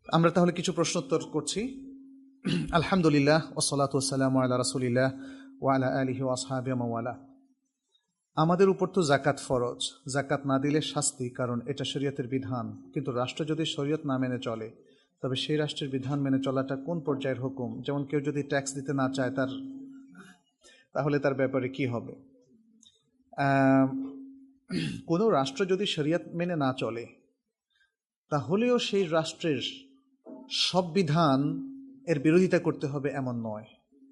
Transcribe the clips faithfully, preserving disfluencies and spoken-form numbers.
আমরা তাহলে কিছু প্রশ্নোত্তর করছি। আলহামদুলিল্লাহ ওয়াসসালাতু ওয়াসসালামু আলা রাসূলিল্লাহ ওয়া আলা আলিহি ওয়া আসহাবিহি ওয়া ওয়ালা। আমাদের উপর তো যাকাত ফরজ, যাকাত না দিলে শাস্তি, কারণ এটা শরীয়তের বিধান। কিন্তু রাষ্ট্র যদি শরীয়ত না মেনে চলে, তবে সেই রাষ্ট্রের বিধান মেনে চলাটা কোন পর্যায়ের হুকুম? যেমন কেউ যদি ট্যাক্স দিতে না চায় তার তাহলে তার ব্যাপারে কি হবে? কোনো রাষ্ট্র যদি শরীয়ত মেনে না চলে, তাহলেও সেই রাষ্ট্রের সব বিধান এর বিরোধিতা করতে হবে এমন নয়।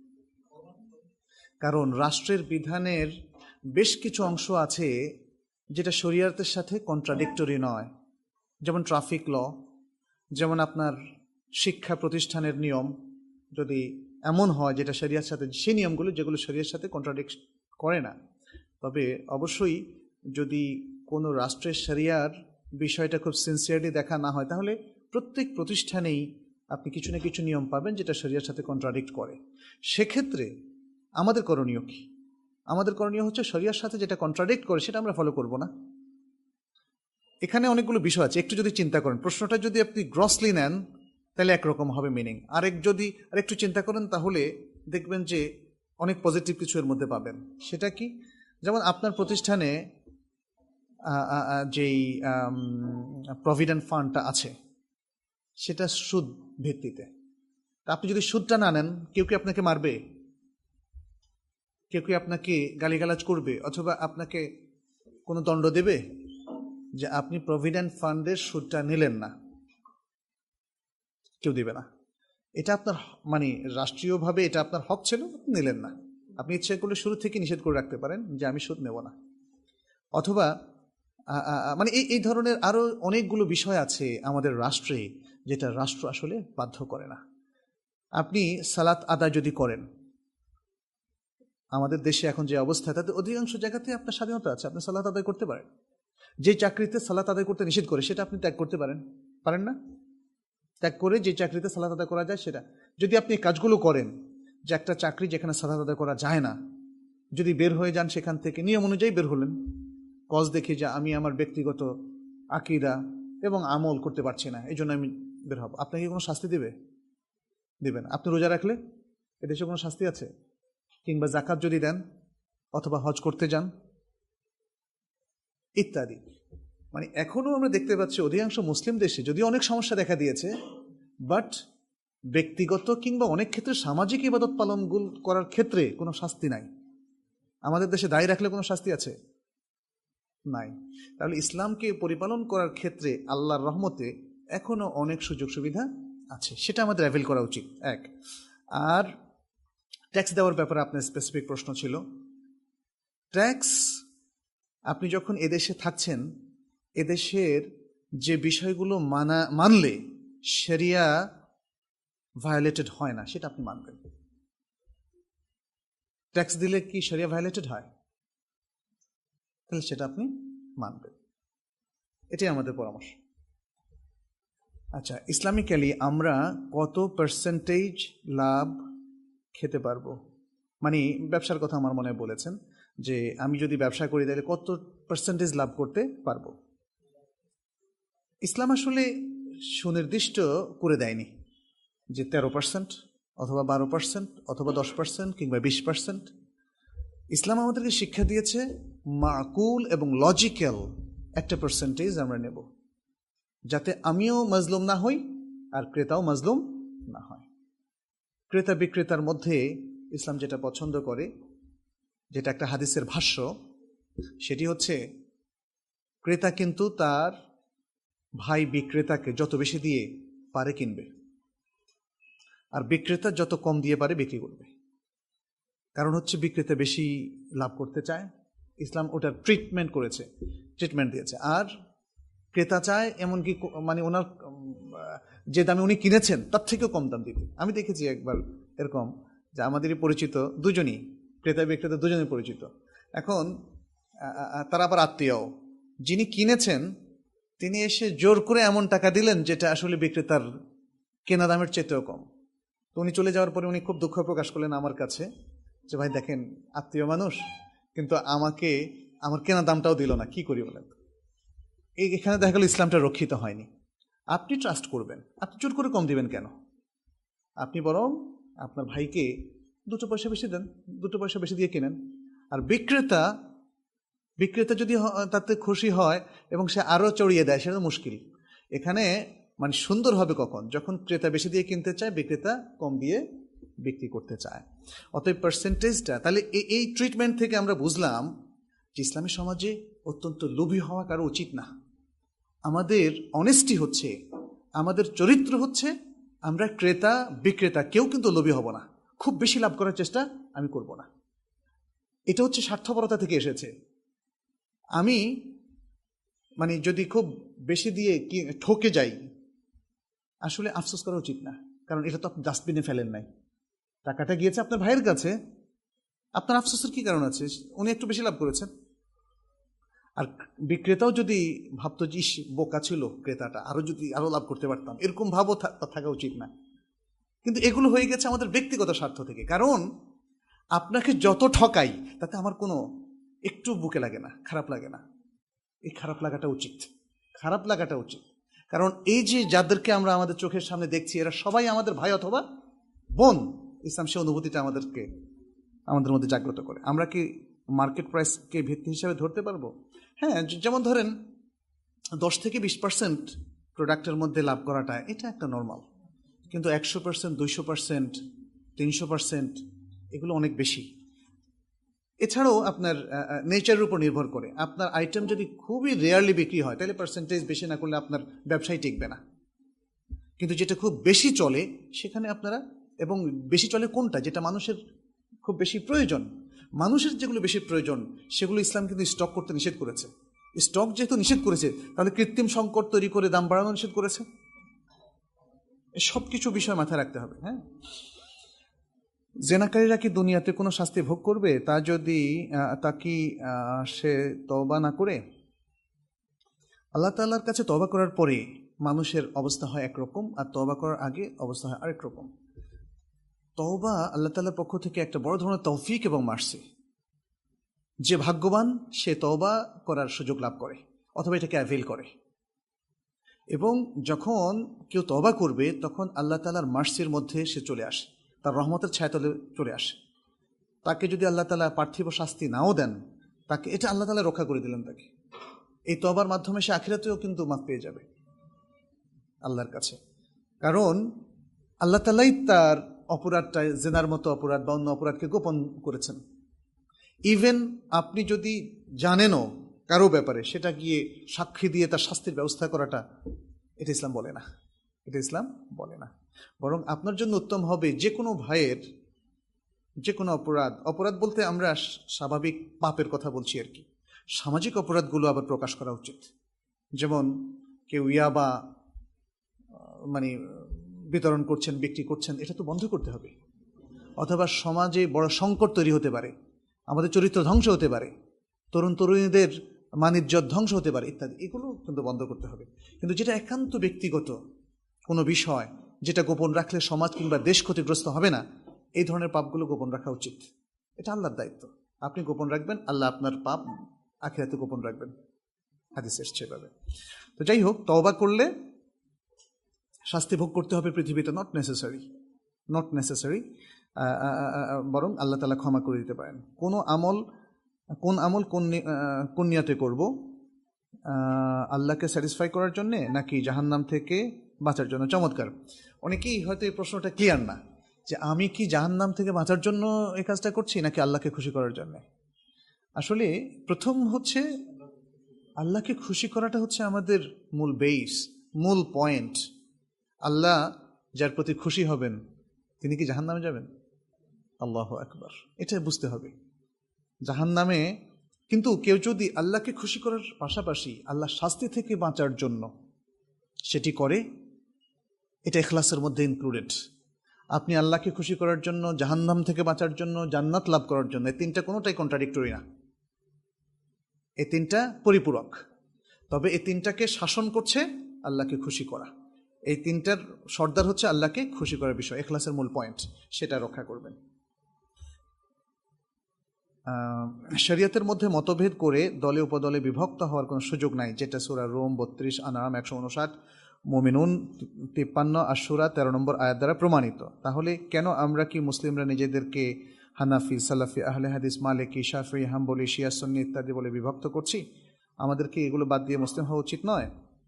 কারণ রাষ্ট্রের বিধানের বেশ কিছু অংশ আছে যেটা শরীয়তের সাথে কন্ট্রাডিক্টরি নয়। যেমন ট্রাফিক ল, যেমন আপনার শিক্ষা প্রতিষ্ঠানের নিয়ম যদি এমন হয় যেটা শরীয়তের সাথে, সেই নিয়মগুলো যেগুলো শরীয়তের সাথে কন্ট্রাডিক্ট করে না। তবে অবশ্যই যদি কোনো রাষ্ট্রের শরিয়ার বিষয়টা খুব সিনসিয়ারলি দেখা না হয়, তাহলে প্রত্যেক প্রতিষ্ঠানেই আপনি কিছু না কিছু নিয়ম পাবেন যেটা শরিয়ার সাথে কন্ট্রাডিক্ট করে। সেক্ষেত্রে আমাদের করণীয় কি? আমাদের করণীয় হচ্ছে শরিয়ার সাথে যেটা কন্ট্রাডিক্ট করে সেটা আমরা ফলো করব না। এখানে অনেকগুলো বিষয় আছে, একটু যদি চিন্তা করেন, প্রশ্নটা যদি আপনি গ্রসলি নেন তাহলে একরকম হবে মিনিং, আরেক যদি আরেকটু চিন্তা করেন তাহলে দেখবেন যে অনেক পজিটিভ কিছু এর মধ্যে পাবেন। সেটা কি? যেমন আপনার প্রতিষ্ঠানে যেই প্রভিডেন্ট ফান্ডটা আছে সেটা সুদ ভিত্তিতে। আপনি যদি সুদটা না নেন, কেউ কি আপনাকে মারবে? কেউ কি আপনাকে গালিগালাজ করবে অথবা আপনাকে কোনো দণ্ড দেবে যে আপনি প্রভিডেন্ট ফান্ডের সুদটা নিলেন না? কেউ দিবে না। এটা আপনার মানে রাষ্ট্রীয়ভাবে এটা আপনার হক ছিল, নিলেন না। আপনি ইচ্ছে করলে শুরু থেকে নিষেধ করে রাখতে পারেন যে আমি সুদ নেব না। অথবা মানে এই এই ধরনের আরো অনেকগুলো বিষয় আছে আমাদের রাষ্ট্রে যেটা রাষ্ট্র আসলে বাধ্য করে না। আপনি সালাত আদায় যদি করেন, আমাদের দেশে এখন যে অবস্থা, তাতে অধিকাংশ জায়গাতে আপনার স্বাধীনতা আছে, আপনি সালাত আদায় করতে পারেন। যে চাকরিতে সালাত আদায় করতে নিষেধ করে সেটা আপনি ত্যাগ করতে পারেন, পারেন না? ত্যাগ করে যে চাকরিতে সালাত আদায় করা যায় সেটা যদি আপনি কাজগুলো করেন, যে একটা চাকরি যেখানে সালাত আদায় করা যায় না, যদি বের হয়ে যান সেখান থেকে, নিয়ম অনুযায়ী বের হলেন, কজ দেখে যে আমি আমার ব্যক্তিগত আকীদা এবং আমল করতে পারছি না, এই জন্য আমি বের হব, আপনাকে কোনো শাস্তি দেবে? দেবে না। আপনি রোজা রাখলে এদেশে কোনো শাস্তি আছে? কিংবা জাকাত যদি দেন অথবা হজ করতে যান ইত্যাদি, মানে এখনো আমরা দেখতে পাচ্ছি অধিকাংশ মুসলিম দেশে যদিও অনেক সমস্যা দেখা দিয়েছে, বাট ব্যক্তিগত কিংবা অনেক ক্ষেত্রে সামাজিক ইবাদত পালন করার ক্ষেত্রে কোনো শাস্তি নাই। আমাদের দেশে দায় রাখলে কোনো শাস্তি আছে? নাই। তাহলে ইসলামকে পরিপালন করার ক্ষেত্রে আল্লাহর রহমতে এখনো অনেক সুযোগ সুবিধা আছে, সেটা আমাদের অ্যাভেল করা উচিত। এক। আর ট্যাক্স দেওয়ার ব্যাপারে আপনার স্পেসিফিক প্রশ্ন ছিল। ট্যাক্স আপনি যখন এদেশে থাকছেন, এদেশের যে বিষয়গুলো মানা মানলে শরিয়া ভায়োলেটেড হয় না সেটা আপনি মানবেন। ট্যাক্স দিলে কি শরিয়া ভায়োলেটেড হয়? তাহলে সেটা আপনি মানবেন। এটাই আমাদের পরামর্শ। আচ্ছা, ইসলামিক্যালি আমরা কত পার্সেন্টেজ লাভ খেতে পারবো? মানে ব্যবসার কথা আমার মনে বলেছেন যে আমি যদি ব্যবসা করি তাহলে কত পার্সেন্টেজ লাভ করতে পারবো? ইসলাম আসলে সুনির্দিষ্ট করে দেয়নি যে তেরো পার্সেন্ট অথবা বারো পার্সেন্ট অথবা দশ পার্সেন্ট কিংবা বিশ পার্সেন্ট। ইসলাম আমাদেরকে শিক্ষা দিয়েছে মাকুল এবং লজিক্যাল একটা পার্সেন্টেজ আমরা নেব, যাতে আমিও মাজলুম না হই আর ক্রেতাও মাজলুম না হয়। ক্রেতা বিক্রেতার মধ্যে ইসলাম যেটা পছন্দ করে, যেটা একটা হাদিসের ভাষ্য, সেটি হচ্ছে ক্রেতা কিন্তু তার ভাই বিক্রেতাকে যত বেশি দিয়ে পারে কিনবে, আর বিক্রেতা যত কম দিয়ে পারে বিক্রি করবে। কারণ হচ্ছে বিক্রেতা বেশি লাভ করতে চায়, ইসলাম ওটার ট্রিটমেন্ট করেছে, ট্রিটমেন্ট দিয়েছে। আর ক্রেতা চায় এমনকি মানে ওনার যে দামে উনি কিনেছেন তার থেকেও কম দাম দিতে। আমি দেখেছি একবার এরকম যে আমাদেরই পরিচিত দুজনই, ক্রেতা বিক্রেতা দুজনই পরিচিত। এখন তারা আবার আত্মীয়, যিনি কিনেছেন তিনি এসে জোর করে এমন টাকা দিলেন যেটা আসলে বিক্রেতার কেনা দামের চেয়েও কম। তো উনি চলে যাওয়ার পরে উনি খুব দুঃখ প্রকাশ করলেন আমার কাছে যে ভাই দেখেন আত্মীয় মানুষ, কিন্তু আমাকে আমার কেনা দামটাও দিল না, কি করি বলেন? এখানে দেখা গেল ইসলামটা রক্ষিত হয়নি। আপনি ট্রাস্ট করবেন, আপনি জোর করে কম দিবেন কেন? আপনি বরং আপনার ভাইকে দুটো পয়সা বেশি দেন, দুটো পয়সা বেশি দিয়ে কেনেন। আর বিক্রেতা বিক্রেতা যদি তাতে খুশি হয় এবং সে আরও চড়িয়ে দেয়, সেটা তো মুশকিল। এখানে মানে সুন্দর হবে কখন? যখন ক্রেতা বেশি দিয়ে কিনতে চায়, বিক্রেতা কম দিয়ে বিক্রি করতে চায়। অতএব পার্সেন্টেজটা তাহলে এই ট্রিটমেন্ট থেকে আমরা বুঝলাম যে ইসলামী সমাজে অত্যন্ত লোভী হওয়া কারো উচিত না। আমাদের অনেস্টি হচ্ছে, আমাদের চরিত্র হচ্ছে, আমরা ক্রেতা বিক্রেতা কেউ কিন্তু লোভী হব না। খুব বেশি লাভ করার চেষ্টা আমি করব না। এটা হচ্ছে স্বার্থপরতা থেকে এসেছে। আমি মানে যদি খুব বেশি দিয়ে ঠকে যাই, আসলে আফসোস করা উচিত না, কারণ এটা তো আপনি ডাস্টবিনে ফেলেন নাই, টাকাটা গিয়েছে আপনার ভাইয়ের কাছে, আপনার আফসোসের কি কারণ আছে? উনি একটু বেশি লাভ করেছেন। আর বিক্রেতাও যদি ভাবতো যে বোকা ছিল ক্রেতাটা, আরো যদি আরো লাভ করতে পারতাম, এরকম ভাবও থাকা উচিত না। কিন্তু এগুলো হয়ে গেছে আমাদের ব্যক্তিগত স্বার্থ থেকে। কারণ আপনাকে যত ঠকাই তাতে আমার কোনো একটু বুকে লাগে না, খারাপ লাগে না। এই খারাপ লাগাটা উচিত, খারাপ লাগাটা উচিত। কারণ এই যে যাদেরকে আমরা আমাদের চোখের সামনে দেখছি, এরা সবাই আমাদের ভাই অথবা বোন। ইসলাম সে অনুভূতিটা আমাদেরকে আমাদের মধ্যে জাগ্রত করে। আমরা কি মার্কেট প্রাইসকে ভিত্তি হিসাবে ধরতে পারবো? হ্যাঁ, যেমন ধরেন দশ থেকে বিশ পার্সেন্ট প্রোডাক্টের মধ্যে লাভ করাটা এটা একটা নর্মাল। কিন্তু একশো পার্সেন্ট, দুইশো পার্সেন্ট, তিনশো পার্সেন্ট এগুলো অনেক বেশি। এছাড়াও আপনার নেচারের উপর নির্ভর করে। আপনার আইটেম যদি খুবই রেয়ারলি বিক্রি হয়, তাহলে পার্সেন্টেজ বেশি না করলে আপনার ব্যবসায় টিকবে না। কিন্তু যেটা খুব বেশি চলে সেখানে আপনারা, এবং বেশি চলে কোনটা? যেটা মানুষের খুব বেশি প্রয়োজন। মানুষের যেগুলো বেশি প্রয়োজন সেগুলো ইসলাম কিন্তু স্টক করতে নিষেধ করেছে। স্টক যেহেতু নিষেধ করেছে, তাহলে কৃত্রিম সংকট তৈরি করে দাম বাড়ানো নিষেধ করেছে। সব কিছু বিষয় মাথায় রাখতে হবে। হ্যাঁ, জেনাকারীরা কি দুনিয়াতে কোনো শাস্তি ভোগ করবে তা যদি তা কি সে তওবা না করে? আল্লাহ তাআলার কাছে তওবা করার পরে মানুষের অবস্থা হয় একরকম, আর তওবা করার আগে অবস্থা হয় আরেক রকম। তওবা আল্লাহ তাআলার পক্ষ থেকে একটা বড় ধরনের তৌফিক এবং মার্সি। যে ভাগ্যবান সে তওবা করার সুযোগ লাভ করে অথবা এটাকে অ্যাভেল করে। এবং যখন কেউ তওবা করবে তখন আল্লাহ তাআলার মার্সির মধ্যে সে চলে আসে, তার রহমতের ছায়াতলে চলে আসে। তাকে যদি আল্লাহ তাআলা পার্থিব শাস্তি নাও দেন, তাকে এটা আল্লাহ তাআলা রক্ষা করে দিলেন তাকে। এই তওবার মাধ্যমে সে আখিরাতেও কিন্তু মাফ পেয়ে যাবে আল্লাহর কাছে। কারণ আল্লাহ তাআলাই তার অপরাধটা, জেনার মতো অপরাধ বা অন্য অপরাধকে গোপন করেছেন। ইভেন আপনি যদি জানেনও কারো ব্যাপারে, সেটা গিয়ে সাক্ষী দিয়ে তার শাস্তির ব্যবস্থা করাটা, এটা ইসলাম বলে না, এটা ইসলাম বলে না। বরং আপনার জন্য উত্তম হবে যে কোনো ভাইয়ের যে কোনো অপরাধ, অপরাধ বলতে আমরা স্বাভাবিক পাপের কথা বলছি আর কি, সামাজিক অপরাধগুলো আবার প্রকাশ করা উচিত। যেমন কেউ ইয়াবা মানে বিতরণ করছেন, বিক্রি করছেন, এটা তো বন্ধ করতে হবে। অথবা সমাজে বড় সংকট তৈরি হতে পারে, আমাদের চরিত্র ধ্বংস হতে পারে, তরুণ তরুণীদের মানিজ্যত ধ্বংস হতে পারে ইত্যাদি, এগুলো কিন্তু বন্ধ করতে হবে। কিন্তু যেটা একান্ত ব্যক্তিগত কোনো বিষয়, যেটা গোপন রাখলে সমাজ কিংবা দেশ ক্ষতিগ্রস্ত হবে না, এই ধরনের পাপগুলো গোপন রাখা উচিত। এটা আল্লাহর দায়িত্ব। আপনি গোপন রাখবেন, আল্লাহ আপনার পাপ আখিরাতে গোপন রাখবেন, হাদিস এসছে এভাবে। তো যাই হোক, তওবা করলে শাস্তি ভোগ করতে হবে পৃথিবীতে, নট নেসেসারি, নট নেসেসারি বরং আল্লাহ তাআলা ক্ষমা করে দিতে পারেন। কোনো আমল, কোন আমল কোন কোন নিয়তে করব? আল্লাহকে স্যাটিসফাই করার জন্যে নাকি জাহান্নাম থেকে বাঁচার জন্য? চমৎকার। অনেকেই হয়তো এই প্রশ্নটা ক্লিয়ার না যে আমি কি জাহান্নাম থেকে বাঁচার জন্য এই কাজটা করছি নাকি আল্লাহকে খুশি করার জন্য। আসলে প্রথম হচ্ছে আল্লাহকে খুশি করাটা হচ্ছে আমাদের মূল বেস, মূল পয়েন্ট। আল্লাহ যার প্রতি খুশি হবেন তিনি কি জাহান্নামে যাবেন? আল্লাহু আকবার, এটা বুঝতে হবে। জাহান্নামে কিন্তু কেউ যদি আল্লাহকে খুশি করার পাশাপাশি আল্লাহ শাস্তি থেকে বাঁচার জন্য সেটি করে, এটা ইখলাসের মধ্যে ইনক্লুডেড। আপনি আল্লাহকে খুশি করার জন্য, জাহান্নাম থেকে বাঁচার জন্য, জান্নাত লাভ করার জন্য, এই তিনটা কোনোটাই কন্ট্রাডিক্টরি না, এই তিনটা পরিপূরক। তবে এই তিনটাকে শাসন করছে আল্লাহকে খুশি করা। এই তিনটার সর্দার হচ্ছে আল্লাহকে খুশি করার বিষয়, ইখলাসের মূল পয়েন্ট, সেটা রক্ষা করবেন। শরিয়তের মধ্যে মতভেদ করে দলে উপদলে বিভক্ত হওয়ার কোনো সুযোগ নাই, যেটা সূরা রোম বত্রিশ, আনাম একশো উনষাট মুমিনুন তিপ্পান্ন আর সূরা তেরো নম্বর আয়াত দ্বারা প্রমাণিত। তাহলে কেন আমরা কি মুসলিমরা নিজেদেরকে হানাফি, সালাফি, আহলে হাদিস, মালিকি, শাফিঈ, হাম্বলি, শিয়া, সুন্নি ইত্যাদি বলে বিভক্ত করছি? আমাদেরকে এগুলো বাদ দিয়ে মুসলিম হওয়া উচিত নয়?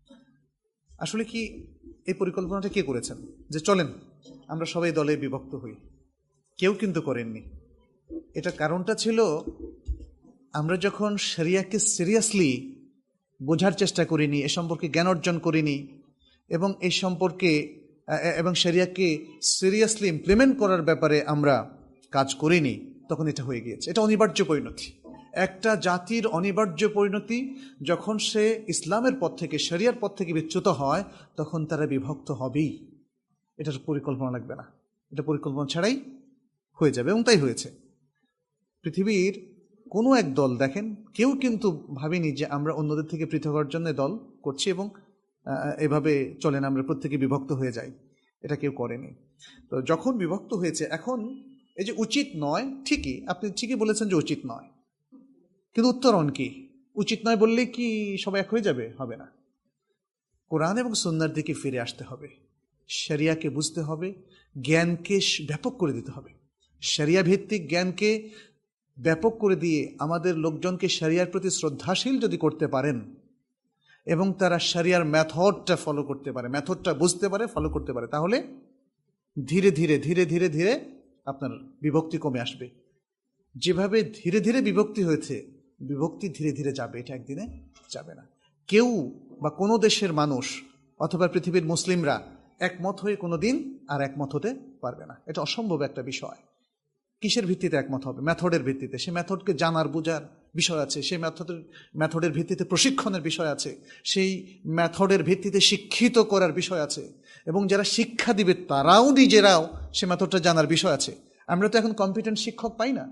আসলে কি এই পরিকল্পনাটা কে করেছেন যে চলেন আমরা সবাই দলে বিভক্ত হই? কেউ কিন্তু করেননি। এটা কারণটা ছিল, আমরা যখন শরিয়াকে সিরিয়াসলি বোঝার চেষ্টা করিনি, এ সম্পর্কে জ্ঞান অর্জন করিনি, এবং এই সম্পর্কে এবং শরিয়াকে সিরিয়াসলি ইমপ্লিমেন্ট করার ব্যাপারে আমরা কাজ করিনি, তখন এটা হয়ে গিয়েছে। এটা অনিবার্য পরিণতি। একটা জাতির অনিবার্য পরিণতি, যখন সে ইসলামের পথ থেকে, শরিয়ার পথ থেকে বিচ্যুত হয়, তখন তারা বিভক্ত হবেই। এটার পরিকল্পনা লাগবে না, এটা পরিকল্পনা ছাড়াই হয়ে যাবে, এবং তাই হয়েছে। পৃথিবীর কোনো এক দল দেখেন, কেউ কিন্তু ভাবেনি যে আমরা অন্যদের থেকে পৃথক হওয়ার জন্য দল করছি এবং এভাবে চলেন আমরা প্রত্যেকে বিভক্ত হয়ে যাই। এটা কেউ করেনি। তো যখন বিভক্ত হয়েছে, এখন এই যে উচিত নয়, ঠিকই আপনি ঠিকই বলেছেন যে উচিত নয়, কিন্তু উত্তরণ কি? উচিত নয় বললে কি সবাই এক হয়ে যাবে? হবে না। কোরআন এবং সুন্নাহর দিকে ফিরে আসতে হবে, শরিয়াকে বুঝতে হবে, জ্ঞানকে ব্যাপক করে দিতে হবে। শরিয়া ভিত্তিক জ্ঞানকে ব্যাপক করে দিয়ে আমাদের লোকজনকে শরিয়ার প্রতি শ্রদ্ধাশীল যদি করতে পারেন, এবং তারা শরিয়ার মেথডটা ফলো করতে পারে, মেথডটা বুঝতে পারে, ফলো করতে পারে, তাহলে ধীরে ধীরে ধীরে ধীরে ধীরে আপনার বিভক্তি কমে আসবে। যেভাবে ধীরে ধীরে বিভক্তি হয়েছে, বিভক্তি ধীরে ধীরে যাবে, এটা একদিনে যাবে না। কেউ বা কোনো দেশের মানুষ অথবা পৃথিবীর মুসলিমরা একমত হয়ে কোনো দিন আর একমত হতে পারবে না। এটা অসম্ভব একটা বিষয়। কিসের ভিত্তিতে একমত হবে? মেথডের ভিত্তিতে। সে মেথডকে জানার বোঝার বিষয় আছে, সেই মেথডের মেথডের ভিত্তিতে প্রশিক্ষণের বিষয় আছে, সেই মেথডের ভিত্তিতে শিক্ষিত করার বিষয় আছে, এবং যারা শিক্ষা দিবে তারাও নিজেরাও সে মেথডটা জানার বিষয় আছে। আমরা তো এখন কম্পিটেন্ট শিক্ষক পাই না,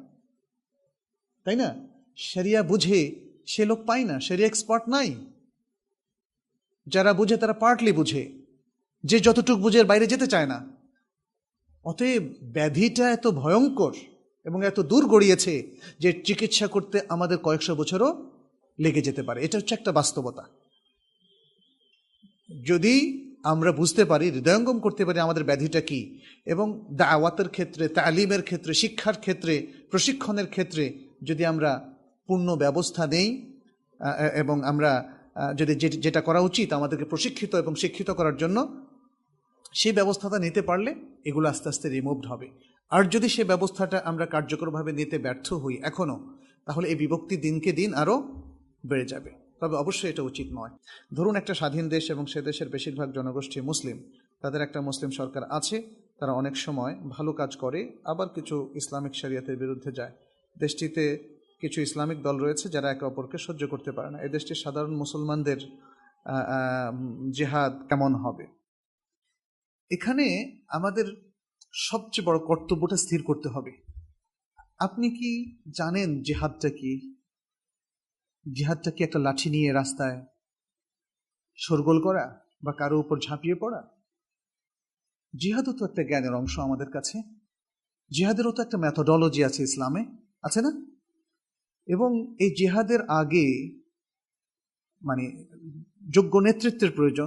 তাই না? শরিয়া বুঝে সে লোক পাই না, শরিয়া এক্সপার্ট নাই। যারা বুঝে তারা পার্টলি বুঝে, যে যতটুক বুঝে বাইরে যেতে চায় না। অতএব ব্যাধিটা এত ভয়ঙ্কর এবং এত দূর গড়িয়েছে যে চিকিৎসা করতে আমাদের কয়েকশো বছরও লেগে যেতে পারে। এটা হচ্ছে একটা বাস্তবতা। যদি আমরা বুঝতে পারি, হৃদয়ঙ্গম করতে পারি আমাদের ব্যাধিটা কি, এবং দাওয়াতের ক্ষেত্রে, তালিমের ক্ষেত্রে, শিক্ষার ক্ষেত্রে, প্রশিক্ষণের ক্ষেত্রে যদি আমরা পূর্ণ ব্যবস্থা নেই, এবং আমরা যদি যেটা করা উচিত আমাদেরকে প্রশিক্ষিত এবং শিক্ষিত করার জন্য, সেই ব্যবস্থাটা নিতে পারলে এগুলো আস্তে আস্তে রিমুভড হবে। আর যদি সে ব্যবস্থাটা আমরা কার্যকরভাবে নিতে ব্যর্থ হই এখনও, তাহলে এই বিভক্তি দিনকে দিন আরও বেড়ে যাবে। তবে অবশ্যই এটা উচিত নয়। ধরুন একটা স্বাধীন দেশ এবং সে দেশের বেশিরভাগ জনগোষ্ঠী মুসলিম, তাদের একটা মুসলিম সরকার আছে, তারা অনেক সময় ভালো কাজ করে, আবার কিছু ইসলামিক শরিয়াতের বিরুদ্ধে যায়। দেশটিতে কিছু ইসলামিক দল রয়েছে যারা একে অপরকে সহ্য করতে পারে না। এই দেশটির সাধারণ মুসলমানদের জিহাদ কেমন হবে? এখানে আমাদের সবচেয়ে বড় কর্তব্যটা স্থির করতে হবে। আপনি কি জানেন জিহাদটা কি? জিহাদটা কি একটা লাঠি নিয়ে রাস্তায় শোরগোল করা বা কারো উপর ঝাঁপিয়ে পড়া? জিহাদও তো একটা জ্ঞানের অংশ আমাদের কাছে। জিহাদেরও তো একটা মেথোডোলজি আছে ইসলামে, আছে না? এবং এই জিহাদের আগে মানে যোগ্য নেতৃত্বের প্রয়োজন,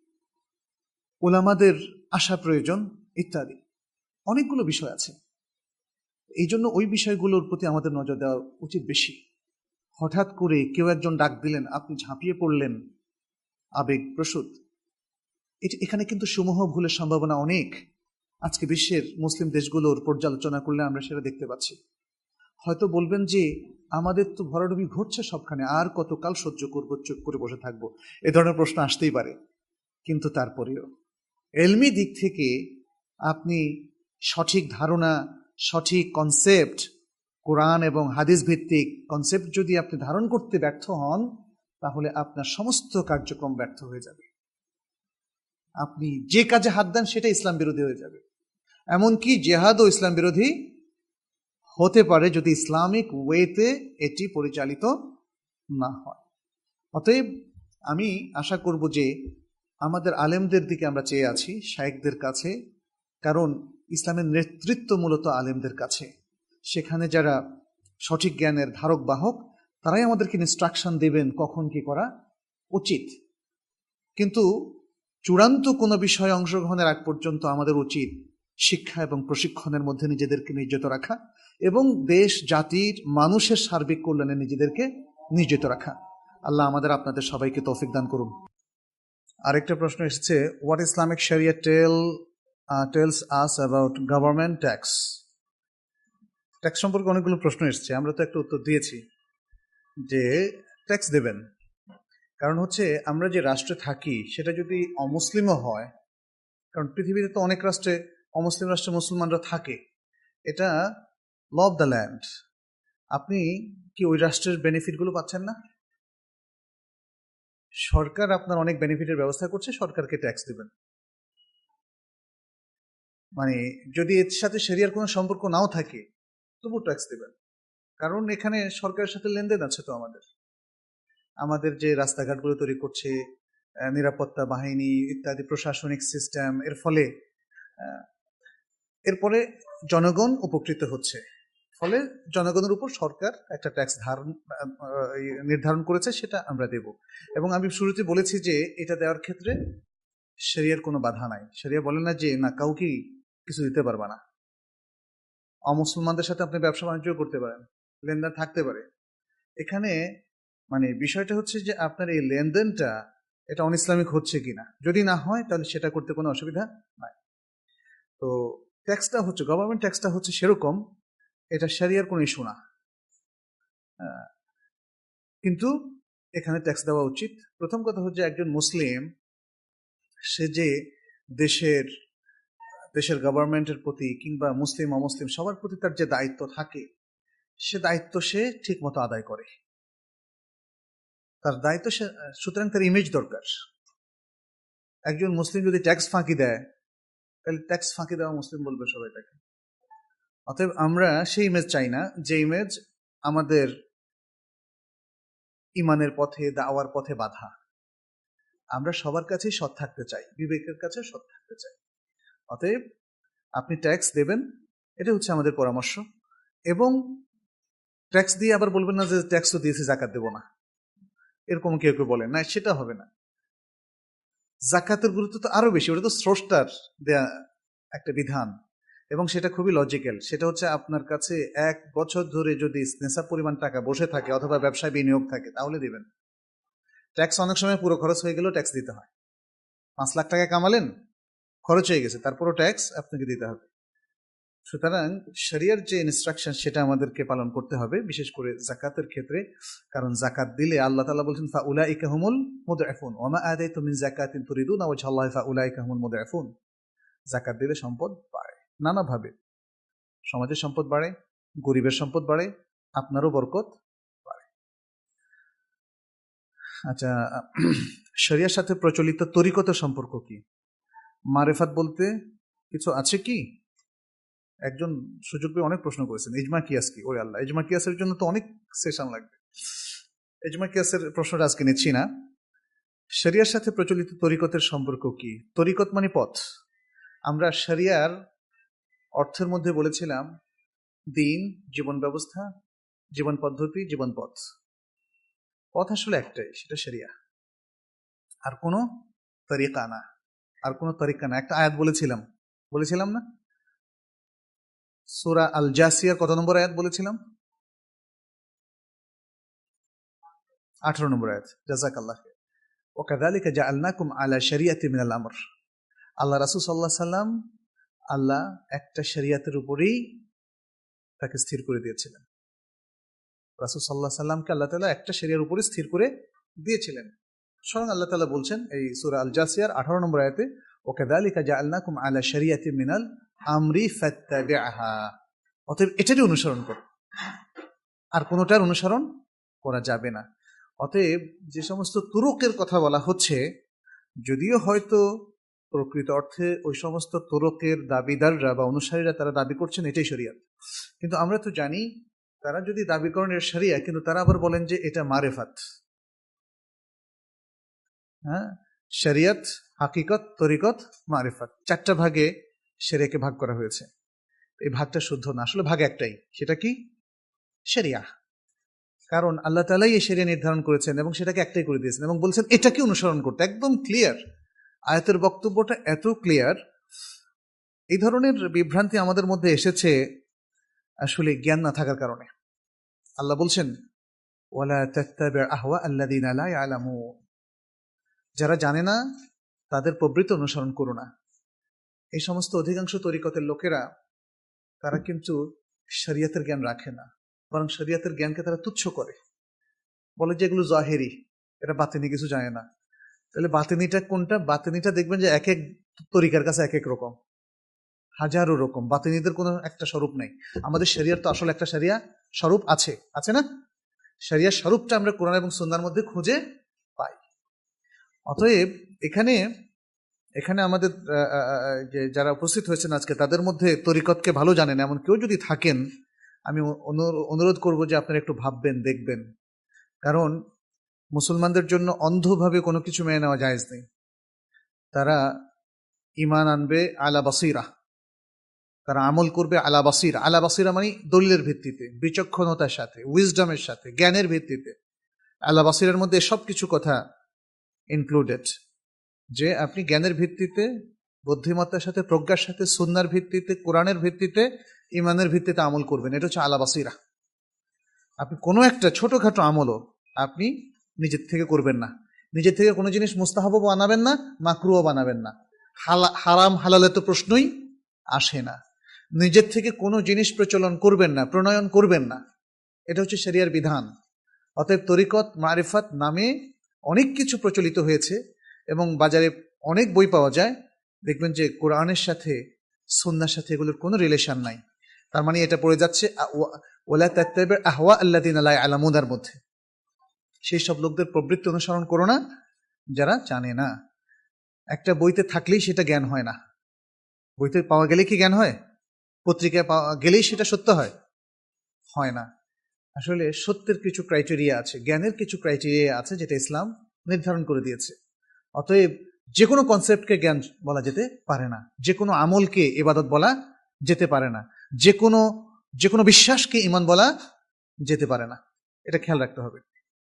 ওলামাদের আসা প্রয়োজন, ইত্যাদি অনেকগুলো বিষয় আছে। এই জন্য ওই বিষয়গুলোর প্রতি আমাদের নজর দেওয়া উচিত বেশি। হঠাৎ করে কেউ একজন ডাক দিলেন, আপনি ঝাঁপিয়ে পড়লেন আবেগ প্রসূত, এখানে কিন্তু সমূহ ভুলের সম্ভাবনা অনেক। আজকে বিশ্বের মুসলিম দেশগুলোর পর্যালোচনা করলে আমরা সেটা দেখতে পাচ্ছি। হয়তো বলবেন যে আমাদের তো ভরাডুবি ঘটছে সবখানে, আর কতকাল সহ্য করবো, চুপ করে বসে থাকবো, এ ধরনের প্রশ্ন আসতেই পারে। কিন্তু তারপরেও এলমি দিক থেকে আপনি সঠিক ধারণা, সঠিক কনসেপ্ট, কোরআন এবং হাদিস ভিত্তিক কনসেপ্ট যদি আপনি ধারণ করতে ব্যর্থ হন, তাহলে আপনার সমস্ত কার্যক্রম ব্যর্থ হয়ে যাবে। আপনি যে কাজে হাত দেন সেটা ইসলাম বিরোধী হয়ে যাবে। এমনকি জিহাদও ইসলাম বিরোধী হতে পারে যদি ইসলামিক ওয়েতে এটি পরিচালিত না হয়। অতএব আমি আশা করব যে আমাদের আলেমদের দিকে আমরা চেয়ে আছি, শায়েখদের কাছে, কারণ ইসলামের নেতৃত্ব মূলত আলেমদের কাছে। সেখানে যারা সঠিক জ্ঞানের ধারক বাহক, তারাই আমাদেরকে ইনস্ট্রাকশন দেবেন কখন কি করা উচিত। কিন্তু চূড়ান্ত কোনো বিষয়ে অংশগ্রহণের আগ পর্যন্ত আমাদের উচিত শিক্ষা এবং প্রশিক্ষণের মধ্যে নিজেদেরকে নিয়োজিত রাখা এবং দেশ জাতির মানুষের সার্বিক কল্যাণে নিজেদেরকে নিয়োজিত রাখা। আল্লাহ আমাদের আপনাদের সবাইকে তৌফিক দান করুন। আরেকটা প্রশ্ন এসেছে, what Islamic sharia tell tells us about government tax. Tax সম্পর্কে অনেকগুলো প্রশ্ন এসেছে, আমরা তো একটা উত্তর দিয়েছি যে ট্যাক্স দেবেন। কারণ হচ্ছে আমরা যে রাষ্ট্রে থাকি সেটা যদি অমুসলিমও হয়, কারণ পৃথিবীতে তো অনেক রাষ্ট্রে অমুসলিম রাষ্ট্রে মুসলমানরা থাকে, এটা ল অফ দ্য ল্যান্ড। আপনি কি ওই রাষ্ট্রের বেনিফিটগুলো পাচ্ছেন না? সরকার আপনার অনেক বেনিফিটের ব্যবস্থা করছে, সরকারকে ট্যাক্স দেবেন। মানে যদি এর সাথে শরিয়ার কোনো সম্পর্ক নাও থাকে তবু ট্যাক্স দেবেন, কারণ এখানে সরকারের সাথে লেনদেন আছে। তো আমাদের আমাদের যে রাস্তাঘাটগুলো তৈরি করছে, নিরাপত্তা বাহিনী ইত্যাদি প্রশাসনিক সিস্টেম, এর ফলে এরপরে জনগণ উপকৃত হচ্ছে। ফলে জনগণের উপর সরকার একটা ট্যাক্স ধারণ নির্ধারণ করেছে, সেটা আমরা দেব। এবং আমি শুরুতে বলেছি যে এটা দেওয়ার ক্ষেত্রে শরিয়ার কোনো বাধা নাই। শরিয়া বলে না যে না কাউকে কিছু দিতে পারবা না। অমুসলমানদের সাথে আপনি ব্যবসা বাণিজ্য করতে পারেন, লেনদেন থাকতে পারে। এখানে মানে বিষয়টা হচ্ছে যে আপনার এই লেনদেনটা এটা অন ইসলামিক হচ্ছে কিনা। যদি না হয় তাহলে সেটা করতে কোনো অসুবিধা নাই। তো ট্যাক্সটা হচ্ছে গভর্নমেন্ট ট্যাক্সটা হচ্ছে সেরকম, এটা শরিয়ার কোনো ইস্যু না, কিন্তু এখানে ট্যাক্স দেওয়া উচিত। প্রথম কথা হচ্ছে একজন মুসলিম সে যে দেশের দেশের গভর্নমেন্টের প্রতি কিংবা মুসলিম অমুসলিম সবার প্রতি তার যে দায়িত্ব থাকে, সে দায়িত্ব সে ঠিক মতো আদায় করে। তার দায়িত্ব সে, সুতরাং তার ইমেজ দরকার। একজন মুসলিম যদি ট্যাক্স ফাঁকি দেয় তাহলে ট্যাক্স ফাঁকি দেওয়া মুসলিম বলবে সবাই তাকে। অতএব আমরা সেই ইমেজ চাই না যে ইমেজ আমাদের ইমানের পথে দাওয়ার পথে বাধা। আমরা সবার কাছেই সৎ থাকতে চাই, বিবেকের কাছে সৎ থাকতে চাই। অতএব আপনি ট্যাক্স দেবেন, এটা হচ্ছে আমাদের পরামর্শ। এবং ট্যাক্স দিয়ে আবার বলবেন না যে ট্যাক্স তো দিয়েছি জাকাত দেব না, এরকম কেউ কেউ বলেন না, সেটা হবে না। জাকাতের গুরুত্ব তো আরো বেশি, ওটা তো স্রষ্টার দেয়া একটা বিধান এবং সেটা খুবই লজিক্যাল। সেটা হচ্ছে আপনার কাছে এক বছর ধরে যদি নেশা পরিমাণ টাকা বসে থাকে অথবা ব্যবসায় বিনিয়োগ থাকে তাহলে দিবেন। ট্যাক্স অনেক সময় পুরো খরচ হয়ে গেলেও ট্যাক্স দিতে হয়। পাঁচ লাখ টাকা কামালেন, খরচ হয়ে গেছে, তারপরও ট্যাক্স আপনাকে দিতে হবে। সুতরাং শরিয়ার যে ইনস্ট্রাকশন সেটা আমাদেরকে পালন করতে হবে, বিশেষ করে জাকাতের ক্ষেত্রে। কারণ জাকাত দিলে আল্লাহ তাআলা বলছেন ফাউলাইকা হুমুল মুদঈফুন ওয়া মা আতাইতুম মিন যাকাতিন তুরিদুনা ওয়াজহাল্লাহি ফাউলাইকা হুমুল মুদঈফুন। জাকাত দিলে সম্পদ বাড়ে নানাভাবে, সমাজের সম্পদ বাড়ে, গরিবের সম্পদ বাড়ে, আপনারও বরকত বাড়ে। আচ্ছা, শরিয়ার সাথে প্রচলিত তরিকতের সম্পর্ক কি? মারেফাত বলতে কিছু আছে কি? একজন সুযোগ পেয়ে অনেক প্রশ্ন করেছেন, ইজমা কিয়াস কি? ওরে আল্লাহ, ইজমা কিয়াসের জন্য তো অনেক সেশন লাগবে। ইজমা কিয়াসের প্রশ্নটা আজকে নিচ্ছি না। শরিয়ার সাথে প্রচলিত তরিকতের সম্পর্ক কি? তরিকত মানে পথ। আমরা শরিয়ার অর্থের মধ্যে বলেছিলাম দিন, জীবন ব্যবস্থা, জীবন পদ্ধতি, জীবন পথ। পথ আসলে একটাই, সেটা শরিয়া, আর কোনো তরিকা না, আর কোনো তরিকা না। একটা আয়াত বলেছিলাম বলেছিলাম না সূরা আল জাসিয়ার কত নম্বর আয়াত বলেছিলাম? আঠারো নম্বর আয়াত। জাযাকাল্লাহ। ওয়াকাযালিকা জাআলনাকুম আলা শারিয়াতিন মিনাল আমর। আল্লাহ রাসূল সাল্লাল্লাহু আলাইহি সাল্লাম আল্লাহ একটা শরিয়াতের উপরেই তাকে স্থির করে দিয়েছিলেন। রাসূল সাল্লাল্লাহু আলাইহি সাল্লামকে আল্লাহ তাআলা একটা শরিয়ার উপরে স্থির করে দিয়েছিলেন। স্বয়ং আল্লাহ তাআলা বলছেন এই সূরা আল জাসিয়ার আঠারো নম্বর আয়াতে, ওয়াকাযালিকা জাআলনাকুম আলা শারিয়াতিন মিনাল আমরি ফাত্তাবি'হা। অতএব এটারই অনুসরণ করো, আর কোনোটার অনুসরণ করা যাবে না। অতএব যে সমস্ত তুরুকের কথা বলা হচ্ছে, যদিও হয়তো প্রকৃত অর্থে ওই সমস্ত তুরুকের দাবিদাররা বা অনুসারীরা তারা দাবি করছেন এটাই শরিয়াত, কিন্তু আমরা তো জানি তারা যদি দাবি করেন এর শরিয়া, কিন্তু তারা আবার বলেন যে এটা মারেফাত। হ্যাঁ, শরিয়াত, হাকিকত, তরিকত, মারেফাত, চারটা ভাগে শরিয়াকে ভাগ করা হয়েছে। এই ভাগটা শুদ্ধ না, আসলে ভাগ একটাই, সেটা কি? শরিয়া। কারণ আল্লাহ তাআলাই এই শরিয়া নির্ধারণ করেছেন এবং সেটাকে একটাই করে দিয়েছেন এবং বলছেন এটাকে অনুসরণ করতে, একদম ক্লিয়ার। আয়াতের বক্তব্যটা এত ক্লিয়ার, এই ধরনের বিভ্রান্তি আমাদের মধ্যে এসেছে আসলে জ্ঞান না থাকার কারণে। আল্লাহ বলছেন, ওয়ালা তাত্তাবি' আহওয়া আল্লাযীনা লা ইয়ালামুন, যারা জানে না তাদের প্রবৃত্তি অনুসরণ করো না। এই সমস্ত অধিকাংশ তরিকতের লোকেরা তারা কিন্তু শরিয়তের জ্ঞান রাখে না, বরং শরিয়তের জ্ঞানকে তারা তুচ্ছ করে, বলে যে এগুলো জাহেরি, এটা বাতিনি কিছু জানে না। তাহলে বাতিনিটা কোনটা? বাতিনিটা দেখবেন যে এক এক তরিকার কাছে এক এক রকম, হাজারো রকম। বাতিনিদের কোনো একটা স্বরূপ নেই। আমাদের শরিয়ার তো আসলে একটা শরিয়া স্বরূপ আছে, আছে না? শরিয়ার স্বরূপটা আমরা কোরআন এবং সুন্নাহর মধ্যে খুঁজে পাই। অতএব এখানে এখানে আমাদের যে যারা উপস্থিত হয়েছেন আজকে, তাদের মধ্যে তরিকতকে ভালো জানেন এমন কেউ যদি থাকেন, আমি অনুরোধ করব যে আপনারা একটু ভাববেন, দেখবেন। কারণ মুসলমানদের জন্য অন্ধভাবে কোনো কিছু মেনে নেওয়া জায়েজ নেই। তারা ঈমান আনবে আলা বাসিরা, তারা আমল করবে আলা বাসিরা। আলা বাসিরা মানে দলিলের ভিত্তিতে, বিচক্ষণতার সাথে, উইজডমের সাথে, জ্ঞানের ভিত্তিতে। আলা বাসিরার মধ্যে সব কিছু কথা ইনক্লুডেড, যে আপনি জ্ঞানের ভিত্তিতে, বুদ্ধিমত্তার সাথে, প্রজ্ঞার সাথে, সুন্নাহর ভিত্তিতে, কোরআনের ভিত্তিতে, ইমানের ভিত্তিতে আমল করবেন। এটা হচ্ছে আলা বাসিরা। আপনি কোনো একটা ছোটখাটো আমলও আপনি নিজের থেকে করবেন না। নিজের থেকে কোনো জিনিস মুস্তাহাবও বানাবেন না, মাকরুও বানাবেন না। হারাম হালালে তো প্রশ্নই আসে না। নিজের থেকে কোনো জিনিস প্রচলন করবেন না, প্রণয়ন করবেন না। এটা হচ্ছে শরিয়ার বিধান। অতএব তরিকত, মারিফাত নামে অনেক কিছু প্রচলিত হয়েছে এবং বাজারে অনেক বই পাওয়া যায়। দেখবেন যে কোরআনের সাথে, সুন্নাহর সাথে এগুলোর কোনো রিলেশন নাই। তার মানে এটা পড়ে যাচ্ছে ওয়ালা তাত্তাবি' আহওয়া আল্লাযীনা লা ইয়ালামুনের মধ্যে। সেই সব লোকদের প্রবৃত্তি অনুসরণ করো না যারা জানে না। একটা বইতে থাকলেই সেটা জ্ঞান হয় না। বইতে পাওয়া গেলে কি জ্ঞান হয়? পত্রিকায় পাওয়া গেলেই সেটা সত্য হয়? হয় না। আসলে সত্যের কিছু ক্রাইটেরিয়া আছে, জ্ঞানের কিছু ক্রাইটেরিয়া আছে, যেটা ইসলাম নির্ধারণ করে দিয়েছে। অতএব যে কোনো কনসেপ্টকে জ্ঞান বলা যেতে পারে না, যে কোনো আমলকে ইবাদত বলা যেতে পারে না, যে কোনো যে কোনো বিশ্বাসকে ঈমান বলা যেতে পারে না। এটা খেয়াল রাখতে হবে।